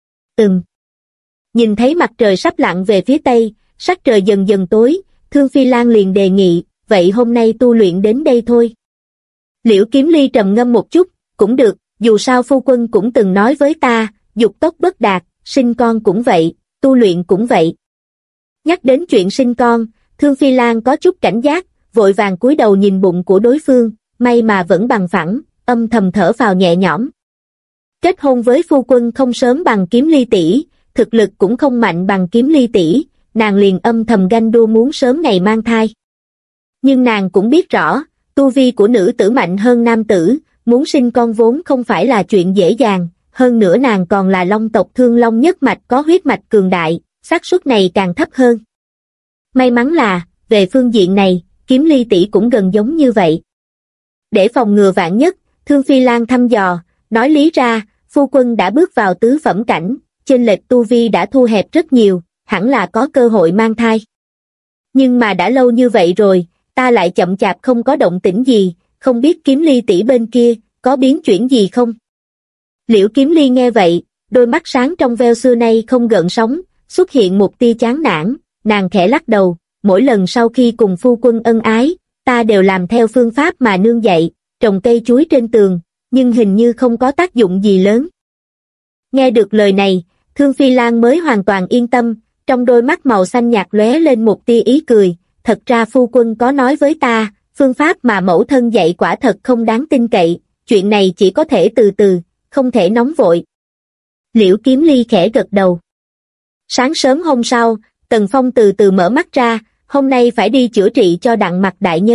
Nhìn thấy mặt trời sắp lặn về phía tây, sắc trời dần dần tối, Thương Phi Lan liền đề nghị, vậy hôm nay tu luyện đến đây thôi. Liễu Kiếm Ly trầm ngâm một chút, cũng được, dù sao phu quân cũng từng nói với ta, dục tốc bất đạt, sinh con cũng vậy, tu luyện cũng vậy. Nhắc đến chuyện sinh con, Thương Phi Lan có chút cảnh giác, vội vàng cúi đầu nhìn bụng của đối phương, may mà vẫn bằng phẳng, âm thầm thở phào nhẹ nhõm. Kết hôn với phu quân không sớm bằng Kiếm Ly tỷ, thực lực cũng không mạnh bằng Kiếm Ly tỷ, nàng liền âm thầm ganh đua muốn sớm ngày mang thai. Nhưng nàng cũng biết rõ, tu vi của nữ tử mạnh hơn nam tử, muốn sinh con vốn không phải là chuyện dễ dàng, hơn nữa nàng còn là long tộc Thương Long nhất mạch có huyết mạch cường đại, xác suất này càng thấp hơn. May mắn là, về phương diện này, Kiếm Ly tỷ cũng gần giống như vậy. Để phòng ngừa vạn nhất, Thương Phi Lan thăm dò, nói lý ra, phu quân đã bước vào tứ phẩm cảnh, chênh lệch tu vi đã thu hẹp rất nhiều, hẳn là có cơ hội mang thai. Nhưng mà đã lâu như vậy rồi, ta lại chậm chạp không có động tĩnh gì, không biết Kiếm Ly tỷ bên kia, có biến chuyển gì không? Liễu Kiếm Ly nghe vậy, đôi mắt sáng trong veo xưa nay không gợn sóng, xuất hiện một tia chán nản, nàng khẽ lắc đầu, mỗi lần sau khi cùng phu quân ân ái, ta đều làm theo phương pháp mà nương dạy, trồng cây chuối trên tường, nhưng hình như không có tác dụng gì lớn. Nghe được lời này, Thương Phi Lan mới hoàn toàn yên tâm, trong đôi mắt màu xanh nhạt lóe lên một tia ý cười, thật ra phu quân có nói với ta, phương pháp mà mẫu thân dạy quả thật không đáng tin cậy, chuyện này chỉ có thể từ từ, không thể nóng vội. Liễu Kiếm Ly khẽ gật đầu. Sáng sớm hôm sau, Tần Phong từ từ mở mắt ra, hôm nay phải đi chữa trị cho Đặng Mặc đại nhân,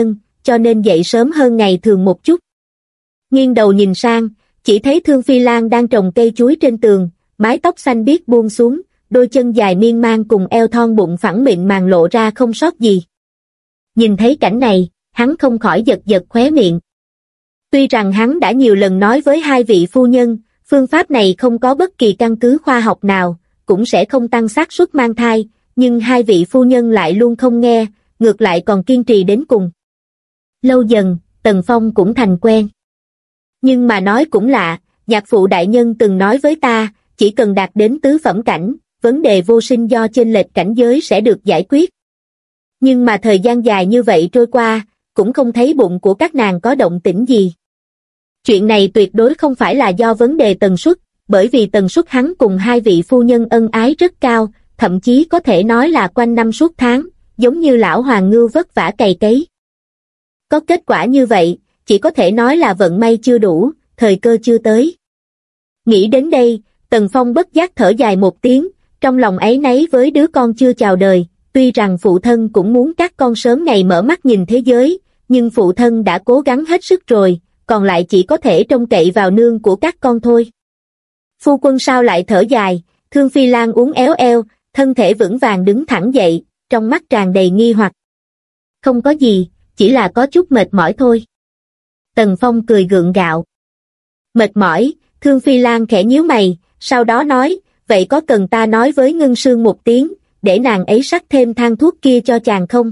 cho nên dậy sớm hơn ngày thường một chút. Nghiêng đầu nhìn sang, chỉ thấy Thương Phi Lan đang trồng cây chuối trên tường, mái tóc xanh biếc buông xuống, đôi chân dài miên man cùng eo thon bụng phẳng mịn màng lộ ra không sót gì. Nhìn thấy cảnh này, hắn không khỏi giật giật khóe miệng. Tuy rằng hắn đã nhiều lần nói với hai vị phu nhân, phương pháp này không có bất kỳ căn cứ khoa học nào, cũng sẽ không tăng xác suất mang thai, nhưng hai vị phu nhân lại luôn không nghe, ngược lại còn kiên trì đến cùng. Lâu dần, Tần Phong cũng thành quen. Nhưng mà nói cũng lạ, nhạc phụ đại nhân từng nói với ta, chỉ cần đạt đến tứ phẩm cảnh, vấn đề vô sinh do chênh lệch cảnh giới sẽ được giải quyết. Nhưng mà thời gian dài như vậy trôi qua, cũng không thấy bụng của các nàng có động tĩnh gì. Chuyện này tuyệt đối không phải là do vấn đề tần suất, bởi vì tần suất hắn cùng hai vị phu nhân ân ái rất cao, thậm chí có thể nói là quanh năm suốt tháng, giống như lão hoàng ngưu vất vả cày cấy. Có kết quả như vậy, chỉ có thể nói là vận may chưa đủ, thời cơ chưa tới. Nghĩ đến đây, Tần Phong bất giác thở dài một tiếng, trong lòng áy náy với đứa con chưa chào đời, tuy rằng phụ thân cũng muốn các con sớm ngày mở mắt nhìn thế giới, nhưng phụ thân đã cố gắng hết sức rồi, còn lại chỉ có thể trông cậy vào nương của các con thôi. Phu quân sao lại thở dài? Thương Phi Lan uốn éo eo, thân thể vững vàng đứng thẳng dậy, trong mắt tràn đầy nghi hoặc. Không có gì, chỉ là có chút mệt mỏi thôi. Tần Phong cười gượng gạo. Mệt mỏi, Thương Phi Lan khẽ nhíu mày, sau đó nói, vậy có cần ta nói với Ngân Sương một tiếng, để nàng ấy sắc thêm thang thuốc kia cho chàng không?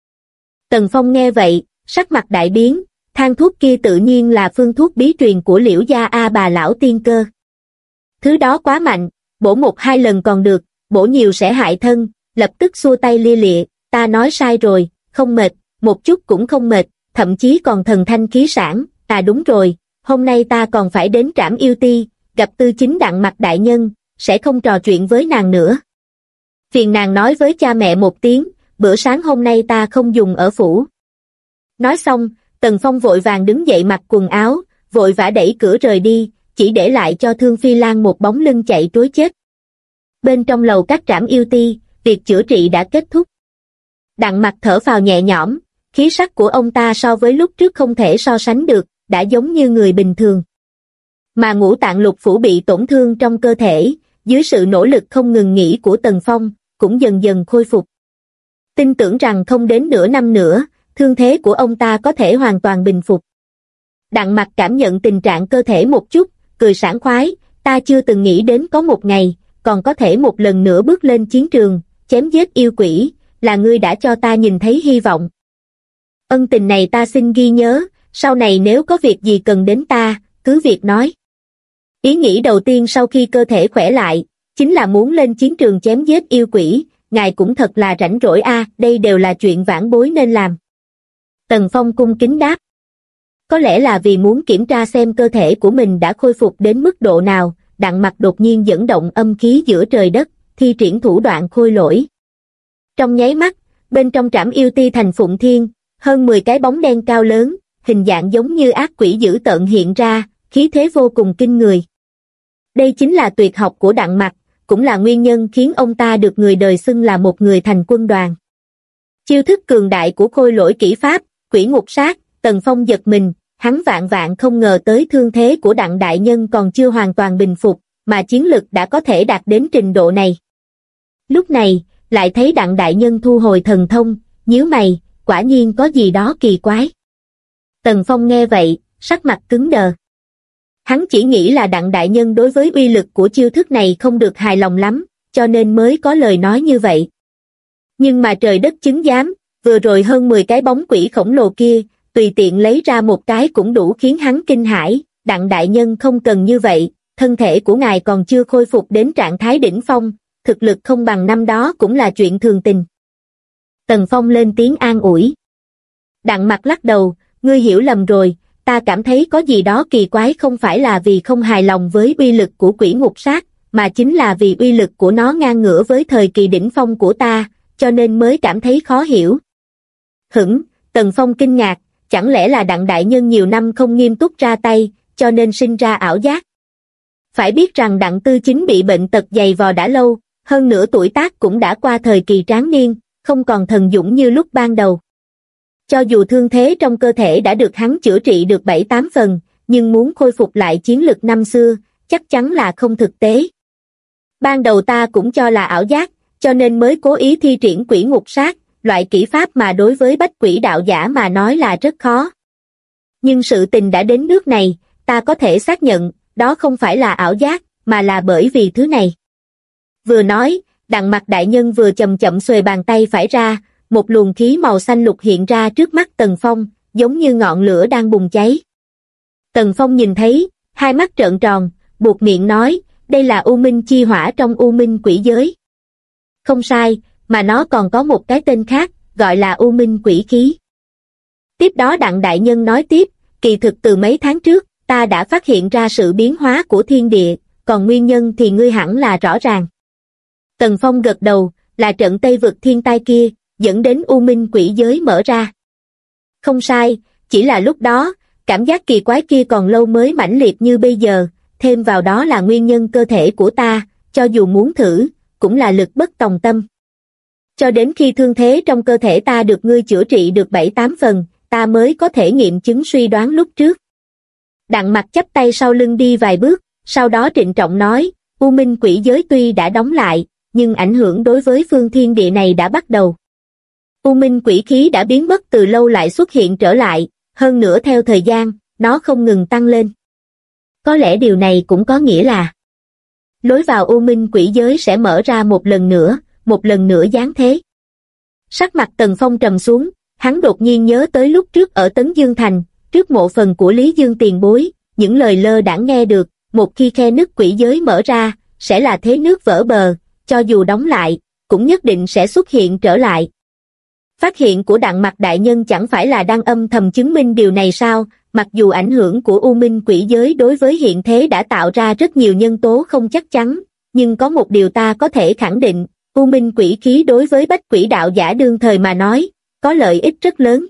Tần Phong nghe vậy, sắc mặt đại biến, thang thuốc kia tự nhiên là phương thuốc bí truyền của Liễu gia A bà lão tiên cơ. Thứ đó quá mạnh, bổ một hai lần còn được, bổ nhiều sẽ hại thân, lập tức xua tay lia lịa, ta nói sai rồi, không mệt, một chút cũng không mệt, thậm chí còn thần thanh khí sảng, à đúng rồi, hôm nay ta còn phải đến Trảm Yêu Ti, gặp Tư Chính Đặng Mặc đại nhân, sẽ không trò chuyện với nàng nữa. Phiền nàng nói với cha mẹ một tiếng, bữa sáng hôm nay ta không dùng ở phủ. Nói xong, Tần Phong vội vàng đứng dậy mặc quần áo, vội vã đẩy cửa rời đi, chỉ để lại cho Thương Phi Lan một bóng lưng chạy trối chết. Bên trong lầu các Trảm Yêu Ti, việc chữa trị đã kết thúc. Đặng Mặc thở phào nhẹ nhõm, khí sắc của ông ta so với lúc trước không thể so sánh được, đã giống như người bình thường. Mà ngũ tạng lục phủ bị tổn thương trong cơ thể, dưới sự nỗ lực không ngừng nghỉ của Tần Phong, cũng dần dần khôi phục. Tin tưởng rằng không đến nửa năm nữa, thương thế của ông ta có thể hoàn toàn bình phục. Đặng Mặc cảm nhận tình trạng cơ thể một chút, cười sảng khoái, ta chưa từng nghĩ đến có một ngày, còn có thể một lần nữa bước lên chiến trường, chém giết yêu quỷ, là ngươi đã cho ta nhìn thấy hy vọng. Ân tình này ta xin ghi nhớ, sau này nếu có việc gì cần đến ta, cứ việc nói. Ý nghĩ đầu tiên sau khi cơ thể khỏe lại, chính là muốn lên chiến trường chém giết yêu quỷ, ngài cũng thật là rảnh rỗi a, đây đều là chuyện vãn bối nên làm. Tần Phong cung kính đáp. Có lẽ là vì muốn kiểm tra xem cơ thể của mình đã khôi phục đến mức độ nào, Đặng Mặc đột nhiên dẫn động âm khí giữa trời đất, thi triển thủ đoạn khôi lỗi. Trong nháy mắt, bên trong Trảm Yêu Ti thành Phụng Thiên, hơn 10 cái bóng đen cao lớn, hình dạng giống như ác quỷ dữ tợn hiện ra, khí thế vô cùng kinh người. Đây chính là tuyệt học của Đặng Mặc, cũng là nguyên nhân khiến ông ta được người đời xưng là một người thành quân đoàn. Chiêu thức cường đại của khôi lỗi kỹ pháp, quỷ ngục sát, Tần Phong giật mình, hắn vạn vạn không ngờ tới thương thế của Đặng đại nhân còn chưa hoàn toàn bình phục, mà chiến lực đã có thể đạt đến trình độ này. Lúc này, lại thấy Đặng đại nhân thu hồi thần thông, nhíu mày, quả nhiên có gì đó kỳ quái. Tần Phong nghe vậy, sắc mặt cứng đờ. Hắn chỉ nghĩ là Đặng đại nhân đối với uy lực của chiêu thức này không được hài lòng lắm, cho nên mới có lời nói như vậy. Nhưng mà trời đất chứng giám, vừa rồi hơn 10 cái bóng quỷ khổng lồ kia, tùy tiện lấy ra một cái cũng đủ khiến hắn kinh hãi. Đặng đại nhân không cần như vậy, thân thể của ngài còn chưa khôi phục đến trạng thái đỉnh phong, thực lực không bằng năm đó cũng là chuyện thường tình. Tần Phong lên tiếng an ủi. Đặng Mặc lắc đầu, ngươi hiểu lầm rồi, ta cảm thấy có gì đó kỳ quái không phải là vì không hài lòng với uy lực của quỷ ngục sát, mà chính là vì uy lực của nó ngang ngửa với thời kỳ đỉnh phong của ta, cho nên mới cảm thấy khó hiểu. Tần Phong kinh ngạc, chẳng lẽ là Đặng đại nhân nhiều năm không nghiêm túc ra tay, cho nên sinh ra ảo giác. Phải biết rằng Đặng Tư Chính bị bệnh tật dày vò đã lâu, hơn nữa tuổi tác cũng đã qua thời kỳ tráng niên, không còn thần dũng như lúc ban đầu. Cho dù thương thế trong cơ thể đã được hắn chữa trị được 7-8 phần, nhưng muốn khôi phục lại chiến lực năm xưa, chắc chắn là không thực tế. Ban đầu ta cũng cho là ảo giác, cho nên mới cố ý thi triển quỷ ngục sát, loại kỹ pháp mà đối với bách quỷ đạo giả mà nói là rất khó. Nhưng sự tình đã đến nước này, ta có thể xác nhận, đó không phải là ảo giác, mà là bởi vì thứ này. Vừa nói, Đặng Mặc đại nhân vừa chậm chậm xuề bàn tay phải ra, một luồng khí màu xanh lục hiện ra trước mắt Tần Phong, giống như ngọn lửa đang bùng cháy. Tần Phong nhìn thấy, hai mắt trợn tròn, buột miệng nói, đây là U Minh chi hỏa trong U Minh quỷ giới. Không sai, mà nó còn có một cái tên khác, gọi là U Minh quỷ khí. Tiếp đó Đặng đại nhân nói tiếp, kỳ thực từ mấy tháng trước, ta đã phát hiện ra sự biến hóa của thiên địa, còn nguyên nhân thì ngươi hẳn là rõ ràng. Tần Phong gật đầu, là trận Tây vực thiên tai kia, dẫn đến U Minh quỷ giới mở ra. Không sai, chỉ là lúc đó, cảm giác kỳ quái kia còn lâu mới mãnh liệt như bây giờ, thêm vào đó là nguyên nhân cơ thể của ta, cho dù muốn thử, cũng là lực bất tòng tâm. Cho đến khi thương thế trong cơ thể ta được ngươi chữa trị được 7-8 phần, ta mới có thể nghiệm chứng suy đoán lúc trước. Đặng Mặc chắp tay sau lưng đi vài bước, sau đó trịnh trọng nói, U Minh quỷ giới tuy đã đóng lại, nhưng ảnh hưởng đối với phương thiên địa này đã bắt đầu. U Minh quỷ khí đã biến mất từ lâu lại xuất hiện trở lại, hơn nữa theo thời gian, nó không ngừng tăng lên. Có lẽ điều này cũng có nghĩa là lối vào U Minh quỷ giới sẽ mở ra một lần nữa giáng thế. Sắc mặt Tần Phong trầm xuống, hắn đột nhiên nhớ tới lúc trước ở Tấn Dương Thành, trước mộ phần của Lý Dương tiền bối, những lời lơ đãng nghe được, một khi khe nứt quỷ giới mở ra, sẽ là thế nước vỡ bờ, cho dù đóng lại, cũng nhất định sẽ xuất hiện trở lại. Phát hiện của Đặng Mặc đại nhân chẳng phải là đang âm thầm chứng minh điều này sao? Mặc dù ảnh hưởng của U Minh quỷ giới đối với hiện thế đã tạo ra rất nhiều nhân tố không chắc chắn, nhưng có một điều ta có thể khẳng định, U Minh quỷ khí đối với bách quỷ đạo giả đương thời mà nói, có lợi ích rất lớn.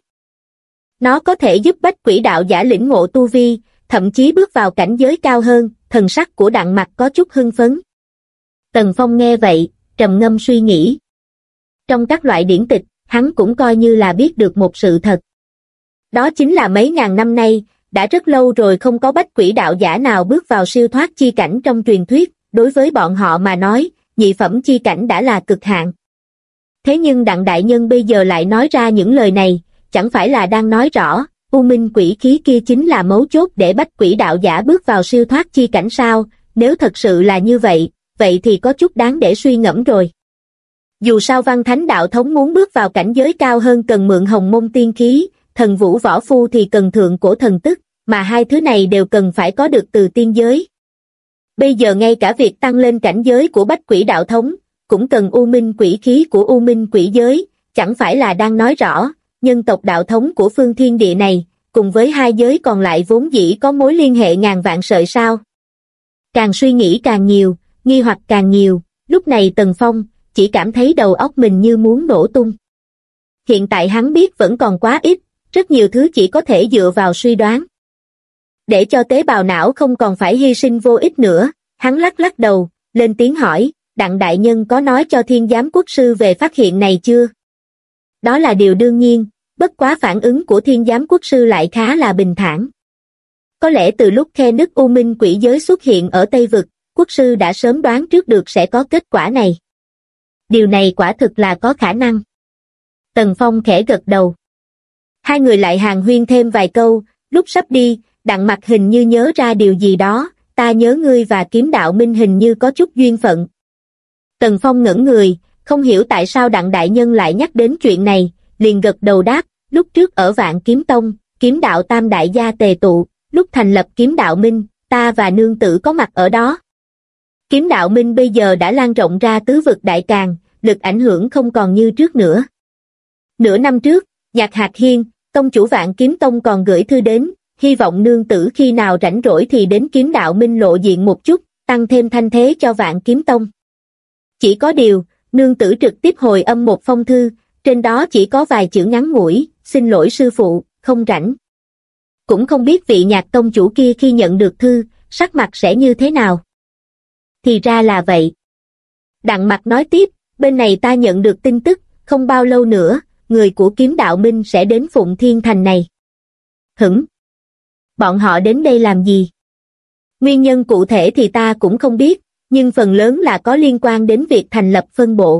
Nó có thể giúp bách quỷ đạo giả lĩnh ngộ tu vi, thậm chí bước vào cảnh giới cao hơn, thần sắc của Đặng Mặc có chút hưng phấn. Tần Phong nghe vậy, trầm ngâm suy nghĩ. Trong các loại điển tịch, hắn cũng coi như là biết được một sự thật. Đó chính là mấy ngàn năm nay, đã rất lâu rồi không có bách quỷ đạo giả nào bước vào siêu thoát chi cảnh trong truyền thuyết, đối với bọn họ mà nói, nhị phẩm chi cảnh đã là cực hạn. Thế nhưng Đặng đại nhân bây giờ lại nói ra những lời này, chẳng phải là đang nói rõ, U Minh quỷ khí kia chính là mấu chốt để bách quỷ đạo giả bước vào siêu thoát chi cảnh sao? Nếu thật sự là như vậy, vậy thì có chút đáng để suy ngẫm rồi. Dù sao Văn Thánh đạo thống muốn bước vào cảnh giới cao hơn cần mượn hồng môn tiên khí, thần vũ võ phu thì cần thượng cổ thần tức, mà hai thứ này đều cần phải có được từ tiên giới. Bây giờ ngay cả việc tăng lên cảnh giới của bách quỷ đạo thống, cũng cần U Minh quỷ khí của U Minh quỷ giới, chẳng phải là đang nói rõ, nhân tộc đạo thống của phương thiên địa này, cùng với hai giới còn lại vốn dĩ có mối liên hệ ngàn vạn sợi sao. Càng suy nghĩ càng nhiều, nghi hoặc càng nhiều, lúc này Tần Phong chỉ cảm thấy đầu óc mình như muốn nổ tung. Hiện tại hắn biết vẫn còn quá ít, rất nhiều thứ chỉ có thể dựa vào suy đoán. Để cho tế bào não không còn phải hy sinh vô ích nữa, hắn lắc lắc đầu, lên tiếng hỏi, Đặng đại nhân có nói cho Thiên Giám Quốc sư về phát hiện này chưa? Đó là điều đương nhiên, bất quá phản ứng của Thiên Giám Quốc sư lại khá là bình thản. Có lẽ từ lúc khe nứt U Minh quỷ giới xuất hiện ở Tây Vực, quốc sư đã sớm đoán trước được sẽ có kết quả này. Điều này quả thực là có khả năng. Tần Phong khẽ gật đầu. Hai người lại hàn huyên thêm vài câu, lúc sắp đi, Đặng Mặc hình như nhớ ra điều gì đó, ta nhớ ngươi và Kiếm Đạo Minh hình như có chút duyên phận. Tần Phong ngẩn người, không hiểu tại sao Đặng đại nhân lại nhắc đến chuyện này, liền gật đầu đáp, lúc trước ở Vạn Kiếm Tông, Kiếm Đạo Tam đại gia tề tụ, lúc thành lập Kiếm Đạo Minh, ta và nương tử có mặt ở đó. Kiếm Đạo Minh bây giờ đã lan rộng ra tứ vực đại càn, lực ảnh hưởng không còn như trước nữa. Nửa năm trước, Nhạc Hạc Hiên, tông chủ Vạn Kiếm Tông còn gửi thư đến, hy vọng nương tử khi nào rảnh rỗi thì đến Kiếm Đạo Minh lộ diện một chút, tăng thêm thanh thế cho Vạn Kiếm Tông. Chỉ có điều, nương tử trực tiếp hồi âm một phong thư, trên đó chỉ có vài chữ ngắn ngủi, xin lỗi sư phụ, không rảnh. Cũng không biết vị Nhạc tông chủ kia khi nhận được thư, sắc mặt sẽ như thế nào. Thì ra là vậy. Đặng Mặc nói tiếp, bên này ta nhận được tin tức, không bao lâu nữa, người của Kiếm Đạo Minh sẽ đến Phụng Thiên Thành này. Bọn họ đến đây làm gì? Nguyên nhân cụ thể thì ta cũng không biết, nhưng phần lớn là có liên quan đến việc thành lập phân bộ.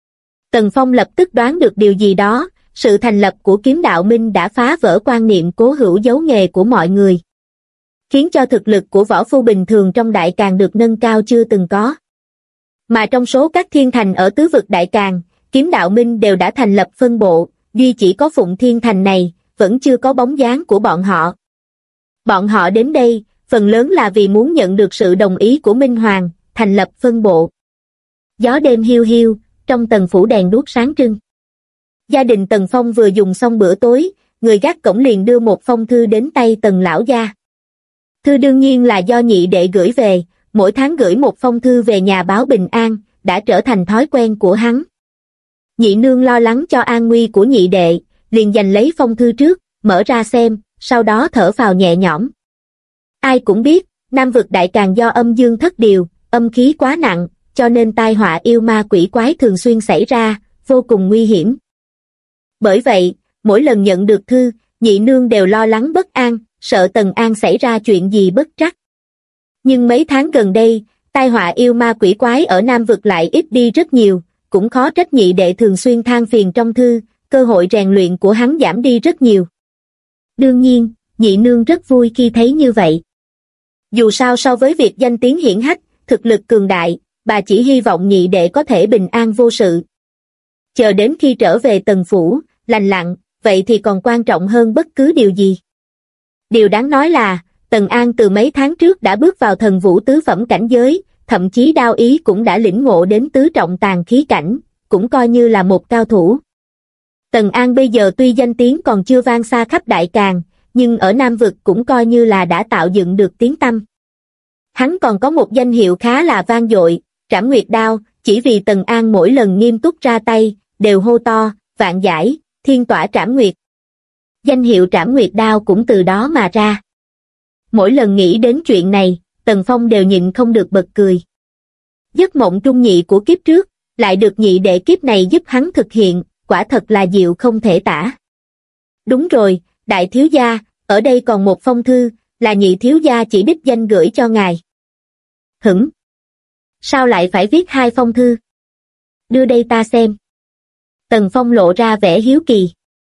Tần Phong lập tức đoán được điều gì đó, sự thành lập của Kiếm Đạo Minh đã phá vỡ quan niệm cố hữu giấu nghề của mọi người, khiến cho thực lực của võ phu bình thường trong Đại Càn được nâng cao chưa từng có. Mà trong số các thiên thành ở tứ vực Đại Càn, Kiếm Đạo Minh đều đã thành lập phân bộ, duy chỉ có Phụng Thiên Thành này, vẫn chưa có bóng dáng của bọn họ. Bọn họ đến đây, phần lớn là vì muốn nhận được sự đồng ý của Minh Hoàng, thành lập phân bộ. Gió đêm hiu hiu, trong tần phủ đèn đuốc sáng trưng. Gia đình Tần Phong vừa dùng xong bữa tối, người gác cổng liền đưa một phong thư đến tay Tần lão gia. Thư đương nhiên là do nhị đệ gửi về, mỗi tháng gửi một phong thư về nhà báo bình an, đã trở thành thói quen của hắn. Nhị nương lo lắng cho an nguy của nhị đệ, liền giành lấy phong thư trước, mở ra xem, sau đó thở phào nhẹ nhõm. Ai cũng biết, Nam vực Đại Càn do âm dương thất điều, âm khí quá nặng, cho nên tai họa yêu ma quỷ quái thường xuyên xảy ra, vô cùng nguy hiểm. Bởi vậy, mỗi lần nhận được thư, nhị nương đều lo lắng bất an, sợ Tần An xảy ra chuyện gì bất trắc. Nhưng mấy tháng gần đây, tai họa yêu ma quỷ quái ở Nam vực lại ít đi rất nhiều, cũng khó trách nhị đệ thường xuyên than phiền trong thư, cơ hội rèn luyện của hắn giảm đi rất nhiều. Đương nhiên, nhị nương rất vui khi thấy như vậy. Dù sao so với việc danh tiếng hiển hách, thực lực cường đại, bà chỉ hy vọng nhị đệ có thể bình an vô sự. Chờ đến khi trở về Tần phủ, lành lặn, vậy thì còn quan trọng hơn bất cứ điều gì. Điều đáng nói là, Tần An từ mấy tháng trước đã bước vào thần vũ tứ phẩm cảnh giới, thậm chí đao ý cũng đã lĩnh ngộ đến tứ trọng tàn khí cảnh, cũng coi như là một cao thủ. Tần An bây giờ tuy danh tiếng còn chưa vang xa khắp Đại Càn, nhưng ở Nam vực cũng coi như là đã tạo dựng được tiếng tăm. Hắn còn có một danh hiệu khá là vang dội, Trảm Nguyệt Đao, chỉ vì Tần An mỗi lần nghiêm túc ra tay, đều hô to, vạn giải, thiên tỏa Trảm Nguyệt. Danh hiệu Trảm Nguyệt Đao cũng từ đó mà ra. Mỗi lần nghĩ đến chuyện này, Tần Phong đều nhịn không được bật cười. Giấc mộng trung nhị của kiếp trước, lại được nhị đệ kiếp này giúp hắn thực hiện, quả thật là diệu không thể tả. Đúng rồi, đại thiếu gia, ở đây còn một phong thư, là nhị thiếu gia chỉ đích danh gửi cho ngài. Sao lại phải viết hai phong thư? Đưa đây ta xem. Tần Phong lộ ra vẻ hiếu kỳ.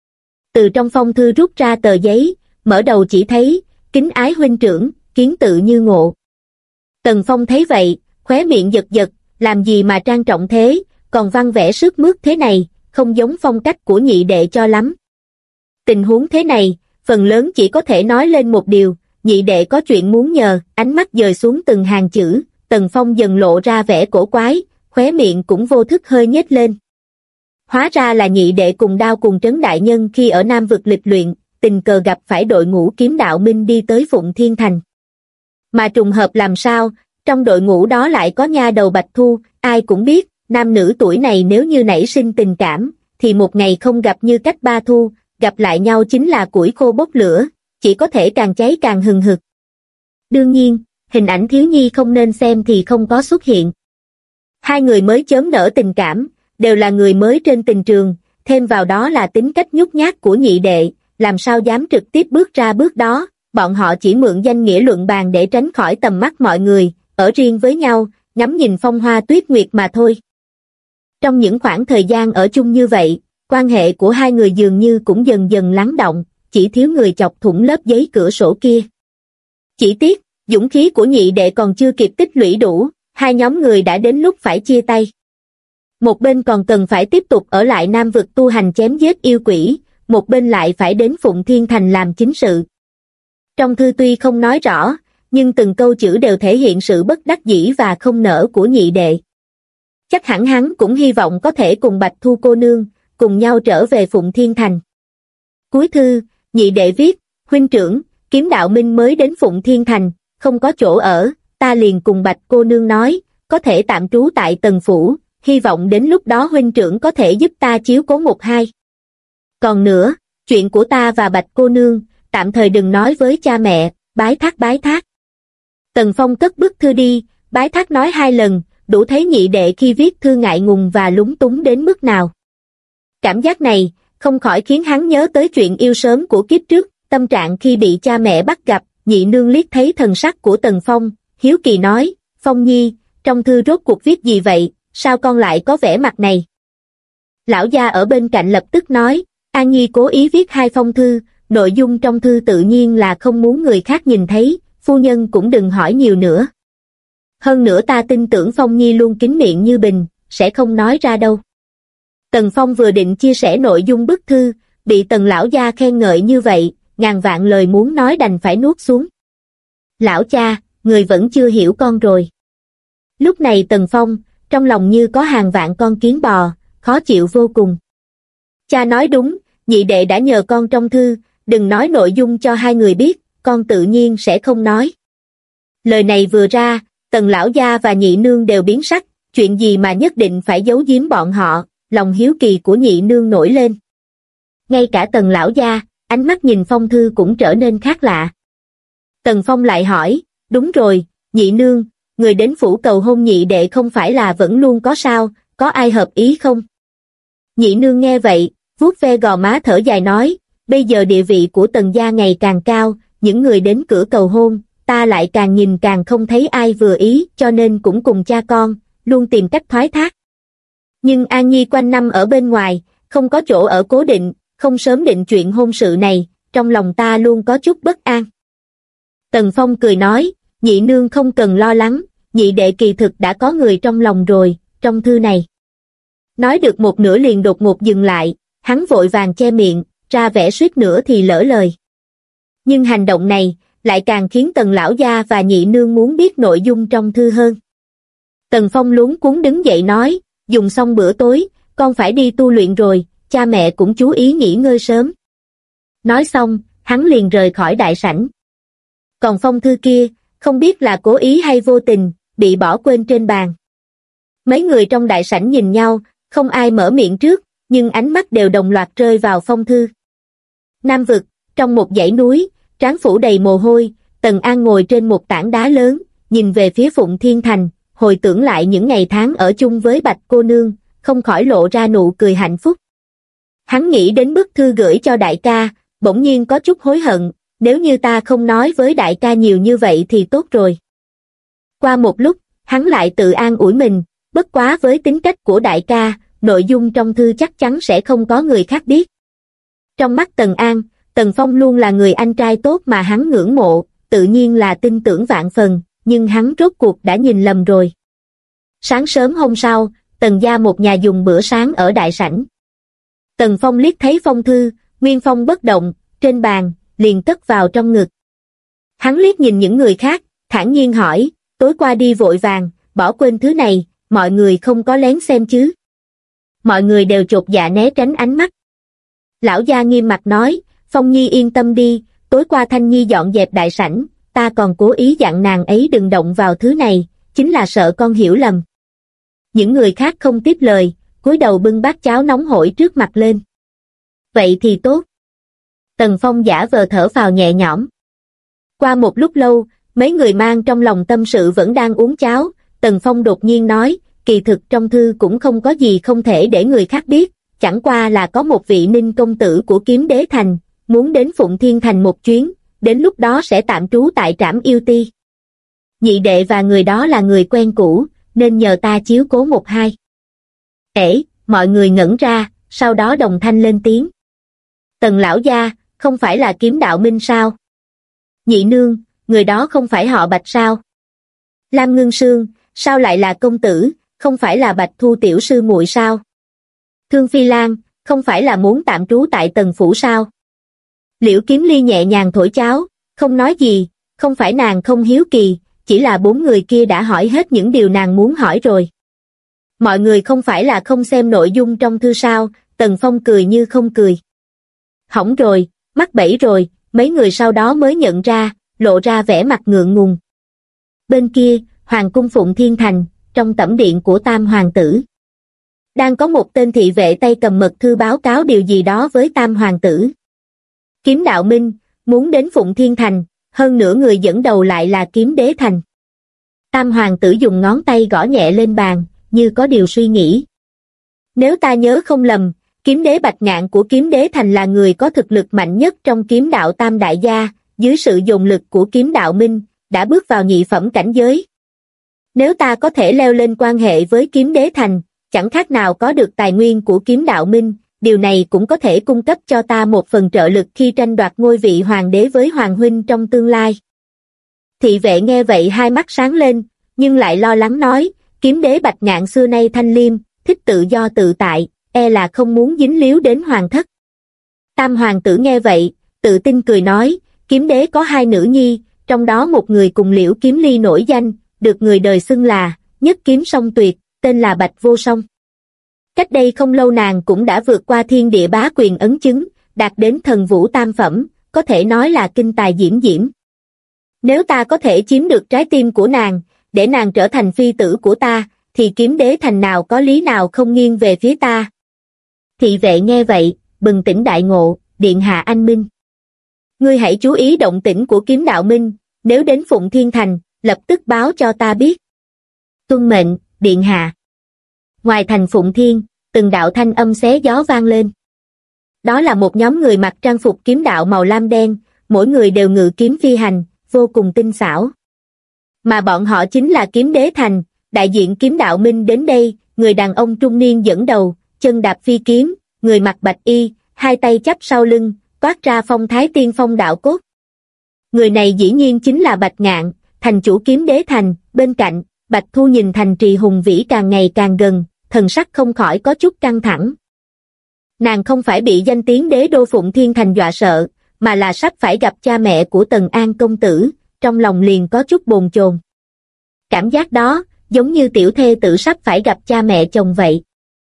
Từ trong phong thư rút ra tờ giấy, mở đầu chỉ thấy, kính ái huynh trưởng, kiến tự như ngộ. Tần Phong thấy vậy, khóe miệng giật giật, làm gì mà trang trọng thế, còn văn vẽ sướt mướt thế này, không giống phong cách của nhị đệ cho lắm. Tình huống thế này, phần lớn chỉ có thể nói lên một điều, nhị đệ có chuyện muốn nhờ, ánh mắt dời xuống từng hàng chữ, Tần Phong dần lộ ra vẻ cổ quái, khóe miệng cũng vô thức hơi nhếch lên. Hóa ra là nhị đệ cùng Đao cùng Trấn đại nhân khi ở Nam vực lịch luyện, tình cờ gặp phải đội ngũ Kiếm Đạo Minh đi tới Phụng Thiên Thành. Mà trùng hợp làm sao, trong đội ngũ đó lại có nha đầu Bạch Thu, ai cũng biết, nam nữ tuổi này nếu như nảy sinh tình cảm, thì một ngày không gặp như cách ba thu, gặp lại nhau chính là củi khô bốc lửa, chỉ có thể càng cháy càng hừng hực. Đương nhiên, hình ảnh thiếu nhi không nên xem thì không có xuất hiện. Hai người mới chớm nở tình cảm, đều là người mới trên tình trường, thêm vào đó là tính cách nhút nhát của nhị đệ, làm sao dám trực tiếp bước ra bước đó, bọn họ chỉ mượn danh nghĩa luận bàn để tránh khỏi tầm mắt mọi người, ở riêng với nhau, ngắm nhìn phong hoa tuyết nguyệt mà thôi. Trong những khoảng thời gian ở chung như vậy, quan hệ của hai người dường như cũng dần dần lắng động, chỉ thiếu người chọc thủng lớp giấy cửa sổ kia. Chỉ tiếc, dũng khí của nhị đệ còn chưa kịp tích lũy đủ, hai nhóm người đã đến lúc phải chia tay. Một bên còn cần phải tiếp tục ở lại Nam vực tu hành chém giết yêu quỷ, một bên lại phải đến Phụng Thiên Thành làm chính sự. Trong thư tuy không nói rõ, nhưng từng câu chữ đều thể hiện sự bất đắc dĩ và không nỡ của nhị đệ. Chắc hẳn hắn cũng hy vọng có thể cùng Bạch Thu cô nương, cùng nhau trở về Phụng Thiên Thành. Cuối thư, nhị đệ viết, huynh trưởng, Kiếm Đạo Minh mới đến Phụng Thiên Thành, không có chỗ ở, ta liền cùng Bạch cô nương nói, có thể tạm trú tại Tần phủ, hy vọng đến lúc đó huynh trưởng có thể giúp ta chiếu cố một hai. Còn nữa, chuyện của ta và Bạch cô nương, tạm thời đừng nói với cha mẹ, bái thác bái thác. Tần Phong cất bức thư đi, bái thác nói 2 lần, đủ thấy nhị đệ khi viết thư ngại ngùng và lúng túng đến mức nào. Cảm giác này, không khỏi khiến hắn nhớ tới chuyện yêu sớm của kiếp trước, tâm trạng khi bị cha mẹ bắt gặp. Nhị nương liếc thấy thần sắc của Tần Phong, hiếu kỳ nói, Phong Nhi, trong thư rốt cuộc viết gì vậy, sao con lại có vẻ mặt này? Lão gia ở bên cạnh lập tức nói, An Nhi cố ý viết 2 phong thư, nội dung trong thư tự nhiên là không muốn người khác nhìn thấy, phu nhân cũng đừng hỏi nhiều nữa. Hơn nữa ta tin tưởng Phong Nhi luôn kín miệng như bình, sẽ không nói ra đâu. Tần Phong vừa định chia sẻ nội dung bức thư, bị Tần lão gia khen ngợi như vậy, ngàn vạn lời muốn nói đành phải nuốt xuống. Lão cha, người vẫn chưa hiểu con rồi. Lúc này Tần Phong, trong lòng như có hàng vạn con kiến bò, khó chịu vô cùng. Cha nói đúng, nhị đệ đã nhờ con trong thư, đừng nói nội dung cho 2 người biết, con tự nhiên sẽ không nói. Lời này vừa ra, Tần lão gia và nhị nương đều biến sắc, chuyện gì mà nhất định phải giấu giếm bọn họ, lòng hiếu kỳ của nhị nương nổi lên. Ngay cả Tần lão gia, ánh mắt nhìn phong thư cũng trở nên khác lạ. Tần Phong lại hỏi, đúng rồi, nhị nương, người đến phủ cầu hôn nhị đệ không phải là vẫn luôn có sao, có ai hợp ý không? Nhị nương nghe vậy, vuốt ve gò má thở dài nói, bây giờ địa vị của Tần gia ngày càng cao, những người đến cửa cầu hôn, ta lại càng nhìn càng không thấy ai vừa ý, cho nên cũng cùng cha con, luôn tìm cách thoái thác. Nhưng An Nhi quanh năm ở bên ngoài, không có chỗ ở cố định, không sớm định chuyện hôn sự này, trong lòng ta luôn có chút bất an. Tần Phong cười nói, nhị nương không cần lo lắng, nhị đệ kỳ thực đã có người trong lòng rồi, trong thư này. Nói được một nửa liền đột ngột dừng lại, hắn vội vàng che miệng, ra vẻ suýt nữa thì lỡ lời. Nhưng hành động này, lại càng khiến Tần lão gia và nhị nương muốn biết nội dung trong thư hơn. Tần Phong luống cuống đứng dậy nói, dùng xong bữa tối, con phải đi tu luyện rồi, cha mẹ cũng chú ý nghỉ ngơi sớm. Nói xong, hắn liền rời khỏi đại sảnh. Còn phong thư kia, không biết là cố ý hay vô tình, bị bỏ quên trên bàn. Mấy người trong đại sảnh nhìn nhau, không ai mở miệng trước, nhưng ánh mắt đều đồng loạt rơi vào phong thư. Nam vực, trong một dãy núi, trán phủ đầy mồ hôi, Tần An ngồi trên một tảng đá lớn, nhìn về phía Phụng Thiên Thành, hồi tưởng lại những ngày tháng ở chung với Bạch cô nương, không khỏi lộ ra nụ cười hạnh phúc. Hắn nghĩ đến bức thư gửi cho đại ca, bỗng nhiên có chút hối hận, nếu như ta không nói với đại ca nhiều như vậy thì tốt rồi. Qua một lúc, hắn lại tự an ủi mình, bất quá với tính cách của đại ca, nội dung trong thư chắc chắn sẽ không có người khác biết. Trong mắt Tần An, Tần Phong luôn là người anh trai tốt mà hắn ngưỡng mộ, tự nhiên là tin tưởng vạn phần, nhưng hắn rốt cuộc đã nhìn lầm rồi. Sáng sớm hôm sau, Tần gia một nhà dùng bữa sáng ở đại sảnh. Tần Phong liếc thấy phong thư, nguyên phong bất động, trên bàn, liền cất vào trong ngực. Hắn liếc nhìn những người khác, thản nhiên hỏi, tối qua đi vội vàng, bỏ quên thứ này, mọi người không có lén xem chứ? Mọi người đều chột dạ né tránh ánh mắt. Lão gia nghiêm mặt nói, Phong Nhi yên tâm đi, tối qua Thanh Nhi dọn dẹp đại sảnh, ta còn cố ý dặn nàng ấy đừng động vào thứ này, chính là sợ con hiểu lầm. Những người khác không tiếp lời, cúi đầu bưng bát cháo nóng hổi trước mặt lên. Vậy thì tốt. Tần Phong giả vờ thở phào nhẹ nhõm. Qua một lúc lâu, mấy người mang trong lòng tâm sự vẫn đang uống cháo, Tần Phong đột nhiên nói, kỳ thực trong thư cũng không có gì không thể để người khác biết, chẳng qua là có một vị Ninh công tử của Kiếm Đế Thành, muốn đến Phụng Thiên Thành một chuyến, đến lúc đó sẽ tạm trú tại Trảm Yêu Ti. Nhị đệ và người đó là người quen cũ, nên nhờ ta chiếu cố một hai. Mọi người ngẩn ra, sau đó đồng thanh lên tiếng. Tần lão gia, không phải là Kiếm Đạo Minh sao? Nhị nương, người đó không phải họ Bạch sao? Lam Ngưng Sương, sao lại là công tử, không phải là Bạch Thu tiểu sư muội sao? Thương Phi Lan, không phải là muốn tạm trú tại Tần phủ sao? Liễu Kiếm Ly nhẹ nhàng thổi cháo, không nói gì, không phải nàng không hiếu kỳ, chỉ là 4 người kia đã hỏi hết những điều nàng muốn hỏi rồi. Mọi người không phải là không xem nội dung trong thư sao? Tần Phong cười như không cười. Hỏng rồi, mắc bẫy rồi, mấy người sau đó mới nhận ra, lộ ra vẻ mặt ngượng ngùng. Bên kia, Hoàng cung Phụng Thiên Thành, trong tẩm điện của Tam hoàng tử. Đang có một tên thị vệ tay cầm mật thư báo cáo điều gì đó với Tam hoàng tử. Kiếm Đạo Minh, muốn đến Phụng Thiên Thành, hơn nữa người dẫn đầu lại là Kiếm Đế Thành. Tam hoàng tử dùng ngón tay gõ nhẹ lên bàn, như có điều suy nghĩ. Nếu ta nhớ không lầm, kiếm đế Bạch Ngạn của Kiếm Đế Thành là người có thực lực mạnh nhất trong kiếm đạo tam đại gia, dưới sự dồn lực của kiếm đạo minh, đã bước vào nhị phẩm cảnh giới. Nếu ta có thể leo lên quan hệ với Kiếm Đế Thành, chẳng khác nào có được tài nguyên của kiếm đạo minh, điều này cũng có thể cung cấp cho ta một phần trợ lực khi tranh đoạt ngôi vị hoàng đế với Hoàng huynh trong tương lai. Thị vệ nghe vậy hai mắt sáng lên, nhưng lại lo lắng nói, Kiếm Đế Bạch Ngạn xưa nay thanh liêm, thích tự do tự tại, e là không muốn dính líu đến hoàng thất. Tam hoàng tử nghe vậy, tự tin cười nói, Kiếm Đế có hai nữ nhi, trong đó một người cùng Liễu Kiếm Ly nổi danh, được người đời xưng là nhất kiếm song tuyệt, tên là Bạch Vô Song. Cách đây không lâu nàng cũng đã vượt qua thiên địa bá quyền ấn chứng, đạt đến thần vũ tam phẩm, có thể nói là kinh tài diễm diễm. Nếu ta có thể chiếm được trái tim của nàng, để nàng trở thành phi tử của ta, thì Kiếm Đế Thành nào có lý nào không nghiêng về phía ta. Thị vệ nghe vậy, bừng tỉnh đại ngộ, điện hạ anh minh. Ngươi hãy chú ý động tĩnh của kiếm đạo minh, nếu đến Phụng Thiên Thành, lập tức báo cho ta biết. Tuân mệnh, điện hạ. Ngoài thành Phụng Thiên, từng đạo thanh âm xé gió vang lên. Đó là một nhóm người mặc trang phục kiếm đạo màu lam đen, mỗi người đều ngự kiếm phi hành, vô cùng tinh xảo. Mà bọn họ chính là Kiếm Đế Thành, đại diện kiếm đạo minh đến đây, người đàn ông trung niên dẫn đầu, chân đạp phi kiếm, người mặc bạch y, hai tay chắp sau lưng, toát ra phong thái tiên phong đạo cốt. Người này dĩ nhiên chính là Bạch Ngạn, thành chủ Kiếm Đế Thành. Bên cạnh, Bạch Thu nhìn thành trì hùng vĩ càng ngày càng gần, thần sắc không khỏi có chút căng thẳng. Nàng không phải bị danh tiếng đế đô Phụng Thiên Thành dọa sợ, mà là sắp phải gặp cha mẹ của Tần An công tử, trong lòng liền có chút bồn chồn. Cảm giác đó, giống như tiểu thê tử sắp phải gặp cha mẹ chồng vậy.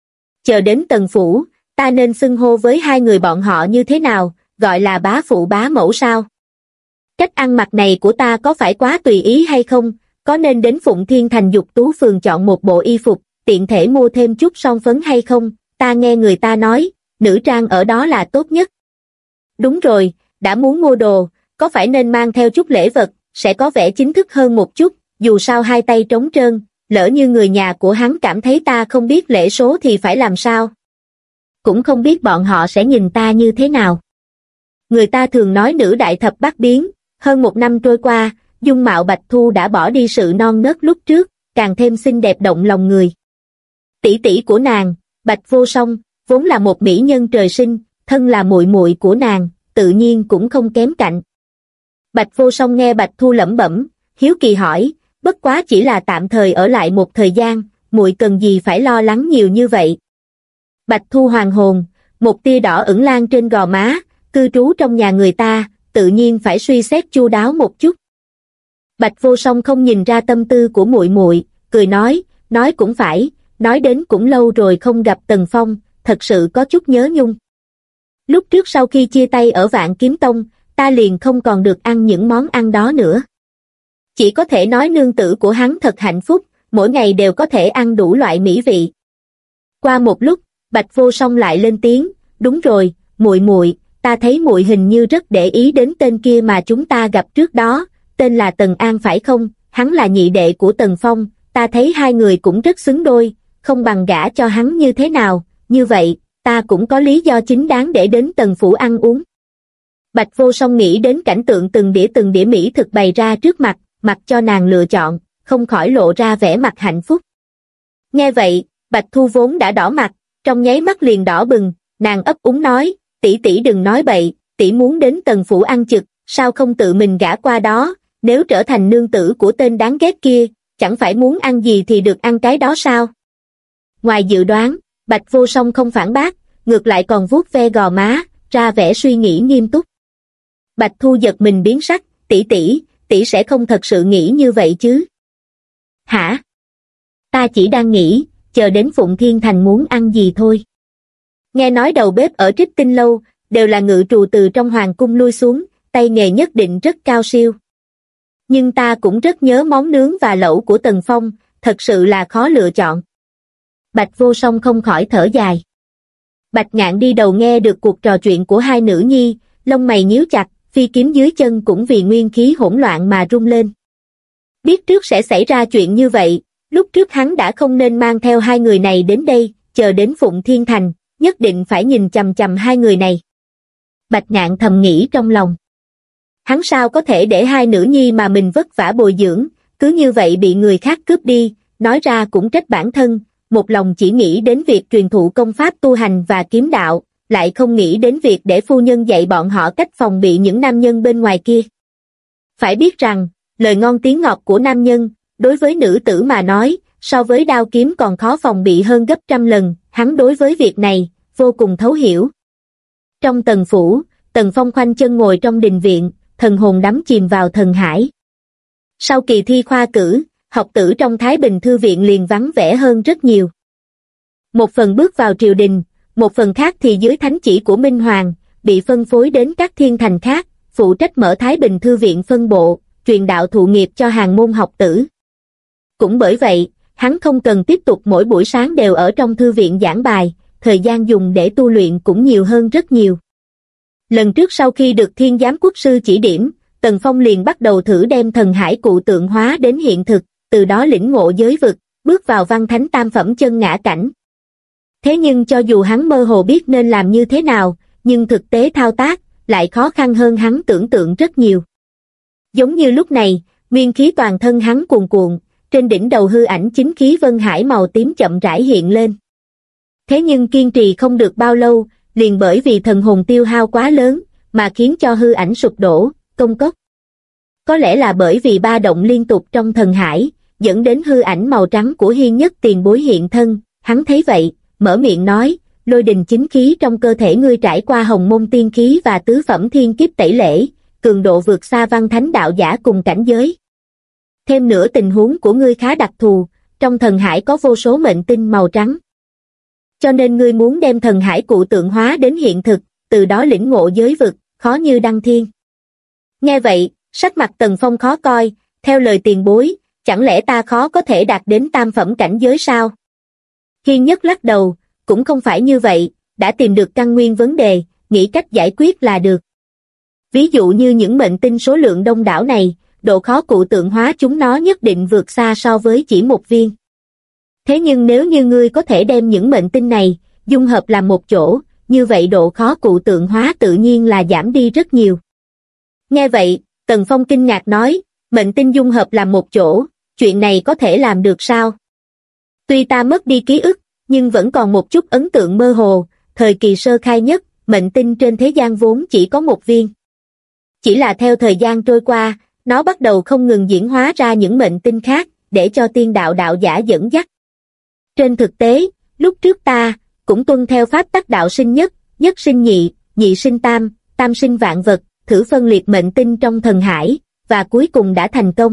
Chờ đến Tần phủ, ta nên xưng hô với hai người bọn họ như thế nào, gọi là bá phụ bá mẫu sao? Cách ăn mặc này của ta có phải quá tùy ý hay không? Có nên đến Phụng Thiên Thành Dục Tú Phường chọn một bộ y phục, tiện thể mua thêm chút son phấn hay không? Ta nghe người ta nói, nữ trang ở đó là tốt nhất. Đúng rồi, đã muốn mua đồ, có phải nên mang theo chút lễ vật, sẽ có vẻ chính thức hơn một chút, dù sao hai tay trống trơn, lỡ như người nhà của hắn cảm thấy ta không biết lễ số thì phải làm sao? Cũng không biết bọn họ sẽ nhìn ta như thế nào. Người ta thường nói nữ đại thập bát biến, hơn một năm trôi qua, dung mạo Bạch Thu đã bỏ đi sự non nớt lúc trước, càng thêm xinh đẹp động lòng người. Tỷ tỷ của nàng, Bạch Vô Song, vốn là một mỹ nhân trời sinh, thân là muội muội của nàng, tự nhiên cũng không kém cạnh. Bạch Vô Song nghe Bạch Thu lẩm bẩm, hiếu kỳ hỏi, bất quá chỉ là tạm thời ở lại một thời gian, muội cần gì phải lo lắng nhiều như vậy. Bạch Thu hoàn hồn, một tia đỏ ửng lan trên gò má, cư trú trong nhà người ta, tự nhiên phải suy xét chu đáo một chút. Bạch Vô Song không nhìn ra tâm tư của muội muội, cười nói cũng phải, nói đến cũng lâu rồi không gặp Tần Phong, thật sự có chút nhớ nhung. Lúc trước sau khi chia tay ở Vạn Kiếm Tông, ta liền không còn được ăn những món ăn đó nữa. Chỉ có thể nói nương tử của hắn thật hạnh phúc, mỗi ngày đều có thể ăn đủ loại mỹ vị. Qua một lúc, Bạch Vô Song lại lên tiếng, đúng rồi, muội, ta thấy muội hình như rất để ý đến tên kia mà chúng ta gặp trước đó, tên là Tần An phải không? Hắn là nhị đệ của Tần Phong, ta thấy hai người cũng rất xứng đôi, không bằng gả cho hắn như thế nào, như vậy, ta cũng có lý do chính đáng để đến Tần phủ ăn uống. Bạch Vô Song nghĩ đến cảnh tượng từng đĩa mỹ thực bày ra trước mặt, mặc cho nàng lựa chọn, không khỏi lộ ra vẻ mặt hạnh phúc. Nghe vậy, Bạch Thu vốn đã đỏ mặt, trong nháy mắt liền đỏ bừng, nàng ấp úng nói, tỷ đừng nói bậy, tỷ muốn đến Tần phủ ăn trực, sao không tự mình gả qua đó, nếu trở thành nương tử của tên đáng ghét kia, chẳng phải muốn ăn gì thì được ăn cái đó sao? Ngoài dự đoán, Bạch Vô Song không phản bác, ngược lại còn vuốt ve gò má, ra vẻ suy nghĩ nghiêm túc. Bạch Thu giật mình biến sắc, tỷ sẽ không thật sự nghĩ như vậy chứ? Hả? Ta chỉ đang nghĩ, chờ đến Phụng Thiên Thành muốn ăn gì thôi. Nghe nói đầu bếp ở Trích Tinh Lâu, đều là ngự trù từ trong hoàng cung lui xuống, tay nghề nhất định rất cao siêu. Nhưng ta cũng rất nhớ món nướng và lẩu của Tần Phong, thật sự là khó lựa chọn. Bạch Vô Song không khỏi thở dài. Bạch Ngạn đi đầu nghe được cuộc trò chuyện của hai nữ nhi, lông mày nhíu chặt, phi kiếm dưới chân cũng vì nguyên khí hỗn loạn mà rung lên. Biết trước sẽ xảy ra chuyện như vậy, lúc trước hắn đã không nên mang theo hai người này đến đây, chờ đến Phụng Thiên Thành, nhất định phải nhìn chằm chằm hai người này. Bạch Ngạn thầm nghĩ trong lòng. Hắn sao có thể để hai nữ nhi mà mình vất vả bồi dưỡng, cứ như vậy bị người khác cướp đi, nói ra cũng trách bản thân, một lòng chỉ nghĩ đến việc truyền thụ công pháp tu hành và kiếm đạo, lại không nghĩ đến việc để phu nhân dạy bọn họ cách phòng bị những nam nhân bên ngoài kia. Phải biết rằng, lời ngon tiếng ngọt của nam nhân, đối với nữ tử mà nói, so với đao kiếm còn khó phòng bị hơn gấp trăm lần, hắn đối với việc này, vô cùng thấu hiểu. Trong Tần phủ, Tần Phong khoanh chân ngồi trong đình viện, thần hồn đắm chìm vào thần hải. Sau kỳ thi khoa cử, học tử trong Thái Bình Thư viện liền vắng vẻ hơn rất nhiều. Một phần bước vào triều đình, một phần khác thì dưới thánh chỉ của Minh Hoàng, bị phân phối đến các thiên thành khác, phụ trách mở Thái Bình Thư viện phân bộ, truyền đạo thụ nghiệp cho hàng môn học tử. Cũng bởi vậy, hắn không cần tiếp tục mỗi buổi sáng đều ở trong thư viện giảng bài, thời gian dùng để tu luyện cũng nhiều hơn rất nhiều. Lần trước sau khi được Thiên Giám Quốc sư chỉ điểm, Tần Phong liền bắt đầu thử đem thần hải cụ tượng hóa đến hiện thực, từ đó lĩnh ngộ giới vực, bước vào văn thánh tam phẩm chân ngã cảnh. Thế nhưng cho dù hắn mơ hồ biết nên làm như thế nào, nhưng thực tế thao tác lại khó khăn hơn hắn tưởng tượng rất nhiều. Giống như lúc này, nguyên khí toàn thân hắn cuồn cuộn, trên đỉnh đầu hư ảnh chính khí vân hải màu tím chậm rãi hiện lên. Thế nhưng kiên trì không được bao lâu, liền bởi vì thần hồn tiêu hao quá lớn, mà khiến cho hư ảnh sụp đổ, công cốc. Có lẽ là bởi vì ba động liên tục trong thần hải, dẫn đến hư ảnh màu trắng của Hiên Nhất tiền bối hiện thân, hắn thấy vậy, mở miệng nói, lôi đình chính khí trong cơ thể ngươi trải qua hồng môn tiên khí và tứ phẩm thiên kiếp tẩy lễ, cường độ vượt xa văn thánh đạo giả cùng cảnh giới. Thêm nữa tình huống của ngươi khá đặc thù, trong thần hải có vô số mệnh tinh màu trắng. Cho nên ngươi muốn đem thần hải cụ tượng hóa đến hiện thực, từ đó lĩnh ngộ giới vực, khó như đăng thiên. Nghe vậy, sắc mặt Tần Phong khó coi, theo lời tiền bối, chẳng lẽ ta khó có thể đạt đến tam phẩm cảnh giới sao? Hiên Nhất lắc đầu, cũng không phải như vậy, đã tìm được căn nguyên vấn đề, nghĩ cách giải quyết là được. Ví dụ như những mệnh tinh số lượng đông đảo này, độ khó cụ tượng hóa chúng nó nhất định vượt xa so với chỉ một viên. Thế nhưng nếu như ngươi có thể đem những mệnh tinh này, dung hợp làm một chỗ, như vậy độ khó cụ tượng hóa tự nhiên là giảm đi rất nhiều. Nghe vậy, Tần Phong kinh ngạc nói, mệnh tinh dung hợp làm một chỗ, chuyện này có thể làm được sao? Tuy ta mất đi ký ức, nhưng vẫn còn một chút ấn tượng mơ hồ, thời kỳ sơ khai nhất, mệnh tinh trên thế gian vốn chỉ có một viên. Chỉ là theo thời gian trôi qua, nó bắt đầu không ngừng diễn hóa ra những mệnh tinh khác, để cho tiên đạo đạo giả dẫn dắt. Trên thực tế, lúc trước ta, cũng tuân theo pháp tắc đạo sinh nhất, nhất sinh nhị, nhị sinh tam, tam sinh vạn vật, thử phân liệt mệnh tinh trong thần hải, và cuối cùng đã thành công.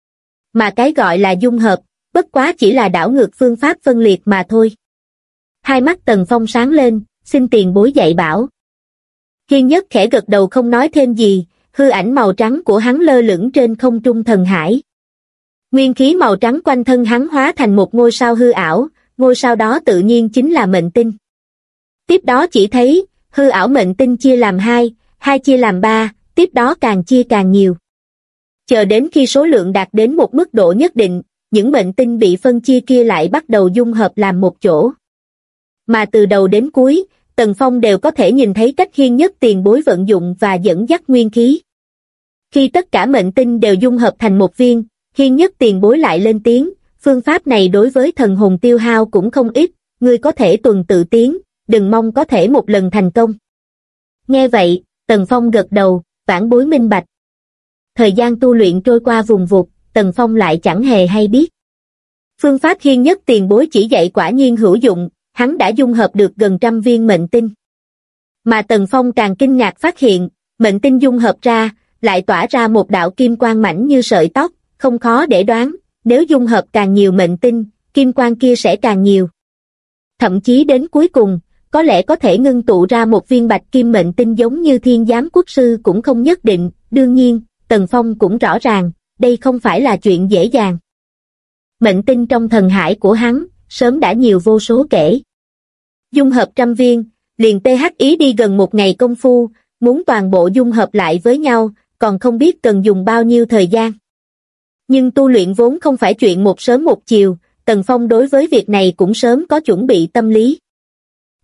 Mà cái gọi là dung hợp, bất quá chỉ là đảo ngược phương pháp phân liệt mà thôi. Hai mắt Tần Phong sáng lên, xin tiền bối dạy bảo. Hiên Nhất khẽ gật đầu không nói thêm gì, hư ảnh màu trắng của hắn lơ lửng trên không trung thần hải. Nguyên khí màu trắng quanh thân hắn hóa thành một ngôi sao hư ảo, ngôi sao đó tự nhiên chính là mệnh tinh. Tiếp đó chỉ thấy, hư ảo mệnh tinh chia làm hai, hai chia làm ba, tiếp đó càng chia càng nhiều. Chờ đến khi số lượng đạt đến một mức độ nhất định, những mệnh tinh bị phân chia kia lại bắt đầu dung hợp làm một chỗ. Mà từ đầu đến cuối, Tần Phong đều có thể nhìn thấy cách Hiên Nhất tiền bối vận dụng và dẫn dắt nguyên khí. Khi tất cả mệnh tinh đều dung hợp thành một viên, Hiên Nhất tiền bối lại lên tiếng, phương pháp này đối với thần hồn tiêu hao cũng không ít, ngươi có thể tuần tự tiến, đừng mong có thể một lần thành công. Nghe vậy, Tần Phong gật đầu, vãn bối minh bạch. Thời gian tu luyện trôi qua vùng vụt, Tần Phong lại chẳng hề hay biết. Phương pháp Hiên Nhất tiền bối chỉ dạy quả nhiên hữu dụng, hắn đã dung hợp được gần 100 viên mệnh tinh. Mà Tần Phong càng kinh ngạc phát hiện, mệnh tinh dung hợp ra, lại tỏa ra một đạo kim quang mảnh như sợi tóc, không khó để đoán, nếu dung hợp càng nhiều mệnh tinh, kim quang kia sẽ càng nhiều. Thậm chí đến cuối cùng, có lẽ có thể ngưng tụ ra một viên bạch kim mệnh tinh giống như Thiên Giám Quốc sư cũng không nhất định, đương nhiên, Tần Phong cũng rõ ràng, đây không phải là chuyện dễ dàng. Mệnh tinh trong thần hải của hắn, sớm đã nhiều vô số kể. Dung hợp 100 viên, liền THI đi gần một ngày công phu, muốn toàn bộ dung hợp lại với nhau, còn không biết cần dùng bao nhiêu thời gian. Nhưng tu luyện vốn không phải chuyện một sớm một chiều, Tần Phong đối với việc này cũng sớm có chuẩn bị tâm lý.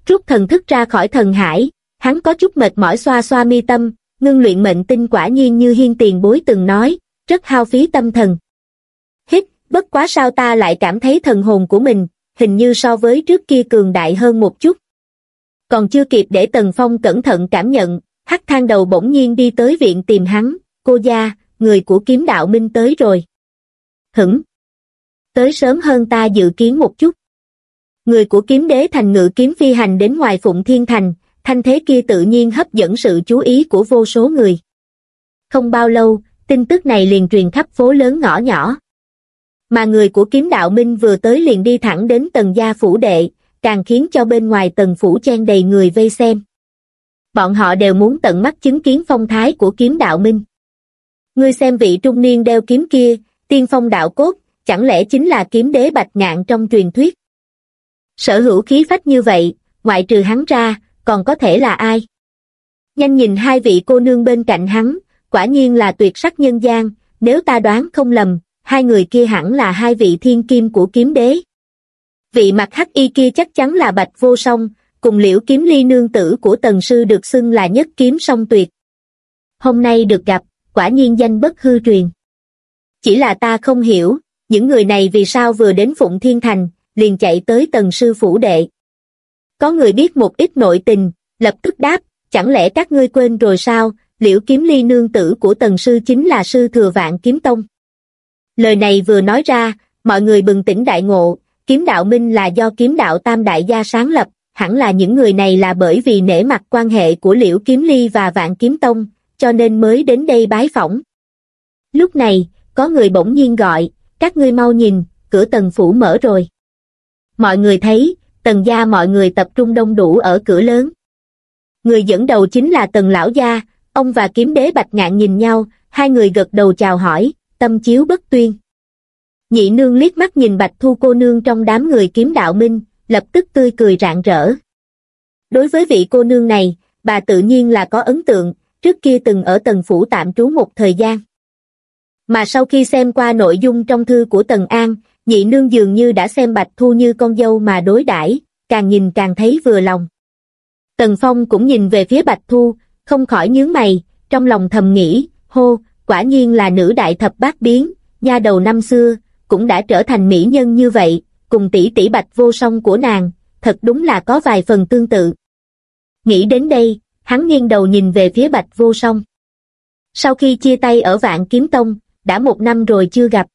Rút thần thức ra khỏi thần hải, hắn có chút mệt mỏi xoa xoa mi tâm, ngưng luyện mệnh tinh quả nhiên như Hiên tiền bối từng nói, rất hao phí tâm thần. Hít, bất quá sao ta lại cảm thấy thần hồn của mình, hình như so với trước kia cường đại hơn một chút. Còn chưa kịp để Tần Phong cẩn thận cảm nhận, Hắc Thang Đầu bỗng nhiên đi tới viện tìm hắn, cô gia, người của Kiếm Đạo Minh tới rồi. Hửng. Tới sớm hơn ta dự kiến một chút. Người của Kiếm Đế Thành ngự kiếm phi hành đến ngoài Phụng Thiên Thành, thanh thế kia tự nhiên hấp dẫn sự chú ý của vô số người. Không bao lâu, tin tức này liền truyền khắp phố lớn ngõ nhỏ. Mà người của Kiếm Đạo Minh vừa tới liền đi thẳng đến Tần gia phủ đệ, càng khiến cho bên ngoài Tần phủ chen đầy người vây xem. Bọn họ đều muốn tận mắt chứng kiến phong thái của Kiếm Đạo Minh. Ngươi xem vị trung niên đeo kiếm kia, tiên phong đạo cốt, chẳng lẽ chính là Kiếm Đế Bạch Ngạn trong truyền thuyết? Sở hữu khí phách như vậy, ngoại trừ hắn ra, còn có thể là ai? Nhanh nhìn hai vị cô nương bên cạnh hắn, quả nhiên là tuyệt sắc nhân gian, nếu ta đoán không lầm, hai người kia hẳn là hai vị thiên kim của Kiếm Đế. Vị mặt hắc y kia chắc chắn là Bạch Vô Song, cùng Liễu Kiếm Ly nương tử của Tần sư được xưng là nhất kiếm song tuyệt. Hôm nay được gặp, quả nhiên danh bất hư truyền. Chỉ là ta không hiểu, những người này vì sao vừa đến Phụng Thiên Thành, liền chạy tới Tần sư phủ đệ. Có người biết một ít nội tình, lập tức đáp, chẳng lẽ các ngươi quên rồi sao, Liễu Kiếm Ly nương tử của Tần sư chính là sư thừa Vạn Kiếm Tông. Lời này vừa nói ra, mọi người bừng tỉnh đại ngộ, Kiếm Đạo Minh là do Kiếm Đạo Tam Đại gia sáng lập, hẳn là những người này là bởi vì nể mặt quan hệ của Liễu Kiếm Ly và Vạn Kiếm Tông, cho nên mới đến đây bái phỏng. Lúc này, có người bỗng nhiên gọi, các ngươi mau nhìn, cửa Tần phủ mở rồi. Mọi người thấy, Tần gia mọi người tập trung đông đủ ở cửa lớn. Người dẫn đầu chính là Tần lão gia, ông và Kiếm Đế Bạch Ngạn nhìn nhau, hai người gật đầu chào hỏi, tâm chiếu bất tuyên. Nhị nương liếc mắt nhìn Bạch Thu cô nương trong đám người Kiếm Đạo Minh, lập tức tươi cười rạng rỡ. Đối với vị cô nương này, bà tự nhiên là có ấn tượng, trước kia từng ở Tần phủ tạm trú một thời gian. Mà sau khi xem qua nội dung trong thư của Tần An, nhị nương dường như đã xem Bạch Thu như con dâu mà đối đãi, càng nhìn càng thấy vừa lòng. Tần Phong cũng nhìn về phía Bạch Thu, không khỏi nhướng mày, trong lòng thầm nghĩ, hô, quả nhiên là nữ đại thập bát biến, nha đầu năm xưa, cũng đã trở thành mỹ nhân như vậy, cùng tỷ tỷ Bạch Vô Song của nàng, thật đúng là có vài phần tương tự. Nghĩ đến đây, hắn nghiêng đầu nhìn về phía Bạch Vô Song. Sau khi chia tay ở Vạn Kiếm Tông, đã 1 năm rồi chưa gặp.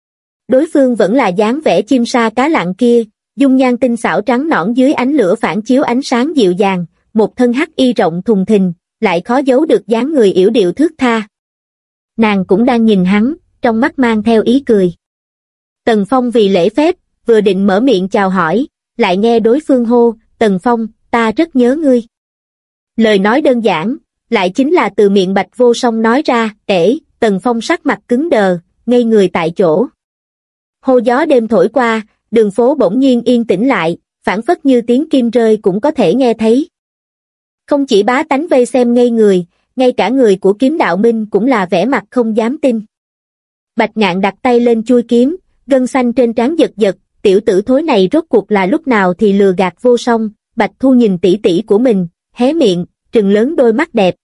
Đối phương vẫn là dáng vẻ chim sa cá lặng kia, dung nhan tinh xảo trắng nõn dưới ánh lửa phản chiếu ánh sáng dịu dàng, một thân hắc y rộng thùng thình, lại khó giấu được dáng người yểu điệu thướt tha. Nàng cũng đang nhìn hắn, trong mắt mang theo ý cười. Tần Phong vì lễ phép, vừa định mở miệng chào hỏi, lại nghe đối phương hô, Tần Phong, ta rất nhớ ngươi. Lời nói đơn giản, lại chính là từ miệng Bạch Vô Song nói ra, Tần Phong sắc mặt cứng đờ, ngây người tại chỗ. Hô gió đêm thổi qua, đường phố bỗng nhiên yên tĩnh lại, phảng phất như tiếng kim rơi cũng có thể nghe thấy. Không chỉ bá tánh vây xem ngây người, ngay cả người của Kiếm Đạo Minh cũng là vẻ mặt không dám tin. Bạch Ngạn đặt tay lên chuôi kiếm, gân xanh trên trán giật giật, tiểu tử thối này rốt cuộc là lúc nào thì lừa gạt Vô Song. Bạch Thu nhìn tỷ tỷ của mình, hé miệng, trừng lớn đôi mắt đẹp.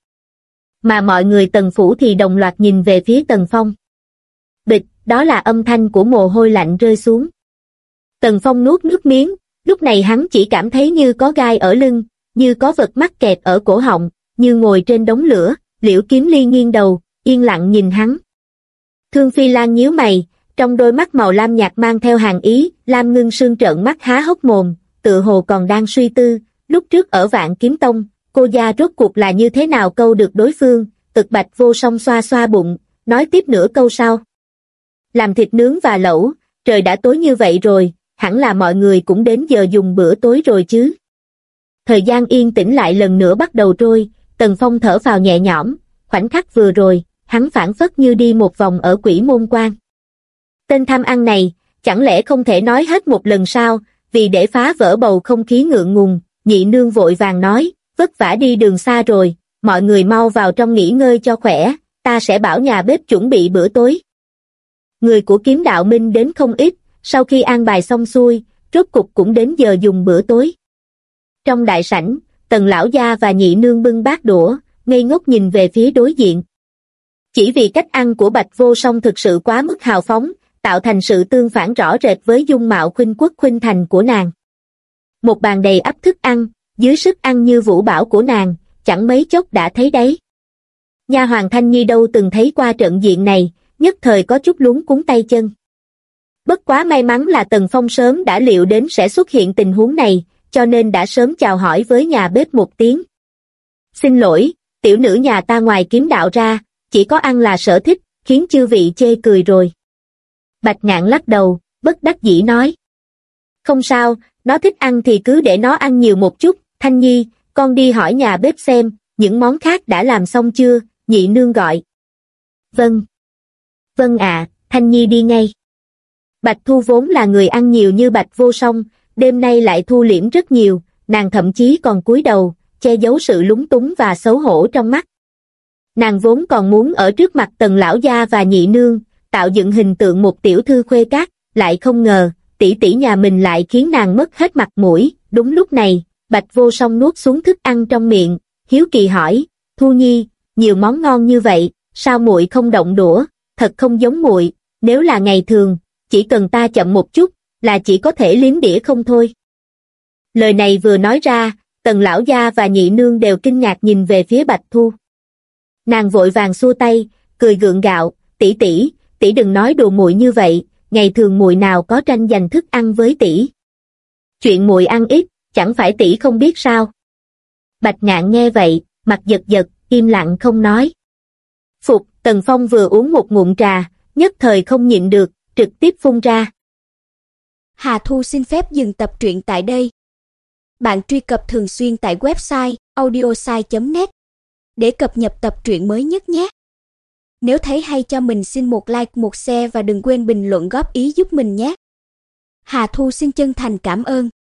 Mà mọi người Tần phủ thì đồng loạt nhìn về phía Tần Phong. Bịch, đó là âm thanh của mồ hôi lạnh rơi xuống. Tần Phong nuốt nước miếng, lúc này hắn chỉ cảm thấy như có gai ở lưng, như có vật mắc kẹt ở cổ họng, như ngồi trên đống lửa. Liễu Kiếm Ly nghiêng đầu, yên lặng nhìn hắn. Thương Phi Lan nhíu mày, trong đôi mắt màu lam nhạt mang theo hàn ý. Lam Ngưng Sương trợn mắt há hốc mồm, tựa hồ còn đang suy tư, lúc trước ở Vạn Kiếm Tông, cô gia rốt cuộc là như thế nào câu được đối phương. Cực Bạch Vô Song xoa xoa bụng, nói tiếp nửa câu sau. Làm thịt nướng và lẩu, trời đã tối như vậy rồi, hẳn là mọi người cũng đến giờ dùng bữa tối rồi chứ. Thời gian yên tĩnh lại lần nữa bắt đầu trôi, Tần Phong thở phào nhẹ nhõm, khoảnh khắc vừa rồi, hắn phảng phất như đi một vòng ở Quỷ Môn Quan. Tên tham ăn này, chẳng lẽ không thể nói hết một lần sao? Vì để phá vỡ bầu không khí ngượng ngùng, nhị nương vội vàng nói, vất vả đi đường xa rồi, mọi người mau vào trong nghỉ ngơi cho khỏe, ta sẽ bảo nhà bếp chuẩn bị bữa tối. Người của Kiếm Đạo Minh đến không ít, sau khi an bài xong xuôi, rốt cục cũng đến giờ dùng bữa tối. Trong đại sảnh, Tần lão gia và Nhị nương bưng bát đũa, ngây ngốc nhìn về phía đối diện. Chỉ vì cách ăn của Bạch Vô Song thực sự quá mức hào phóng, tạo thành sự tương phản rõ rệt với dung mạo khuynh quốc khuynh thành của nàng. Một bàn đầy ắp thức ăn, dưới sức ăn như vũ bão của nàng, chẳng mấy chốc đã thấy đấy. Nha hoàn Thanh Nhi đâu từng thấy qua trận diện này, nhất thời có chút luống cuống tay chân. Bất quá may mắn là Tần Phong sớm đã liệu đến sẽ xuất hiện tình huống này, cho nên đã sớm chào hỏi với nhà bếp một tiếng. Xin lỗi, tiểu nữ nhà ta ngoài kiếm đạo ra, chỉ có ăn là sở thích, khiến chư vị chê cười rồi. Bạch Ngạn lắc đầu, bất đắc dĩ nói. Không sao, nó thích ăn thì cứ để nó ăn nhiều một chút, Thanh Nhi, con đi hỏi nhà bếp xem, những món khác đã làm xong chưa, Nhị nương gọi. Vâng. Vâng ạ, Thanh Nhi đi ngay. Bạch Thu vốn là người ăn nhiều như Bạch Vô Song, đêm nay lại thu liễm rất nhiều, nàng thậm chí còn cúi đầu, che giấu sự lúng túng và xấu hổ trong mắt. Nàng vốn còn muốn ở trước mặt Tần lão gia và Nhị nương, tạo dựng hình tượng một tiểu thư khuê các, lại không ngờ, tỷ tỷ nhà mình lại khiến nàng mất hết mặt mũi. Đúng lúc này, Bạch Vô Song nuốt xuống thức ăn trong miệng, hiếu kỳ hỏi, Thu Nhi, nhiều món ngon như vậy, sao muội không động đũa, thật không giống muội, nếu là ngày thường, chỉ cần ta chậm một chút, là chỉ có thể liếm đĩa không thôi. Lời này vừa nói ra, Tần lão gia và Nhị nương đều kinh ngạc nhìn về phía Bạch Thu. Nàng vội vàng xua tay, cười gượng gạo, tỷ tỷ đừng nói đùa muội như vậy, ngày thường muội nào có tranh giành thức ăn với tỷ. Chuyện muội ăn ít, chẳng phải tỷ không biết sao. Bạch Ngạn nghe vậy, mặt giật giật, im lặng không nói. Phục, Tần Phong vừa uống một ngụm trà, nhất thời không nhịn được, trực tiếp phun ra. Hà Thu xin phép dừng tập truyện tại đây. Bạn truy cập thường xuyên tại website audiosai.net để cập nhật tập truyện mới nhất nhé. Nếu thấy hay cho mình xin một like, một share và đừng quên bình luận góp ý giúp mình nhé. Hà Thu xin chân thành cảm ơn.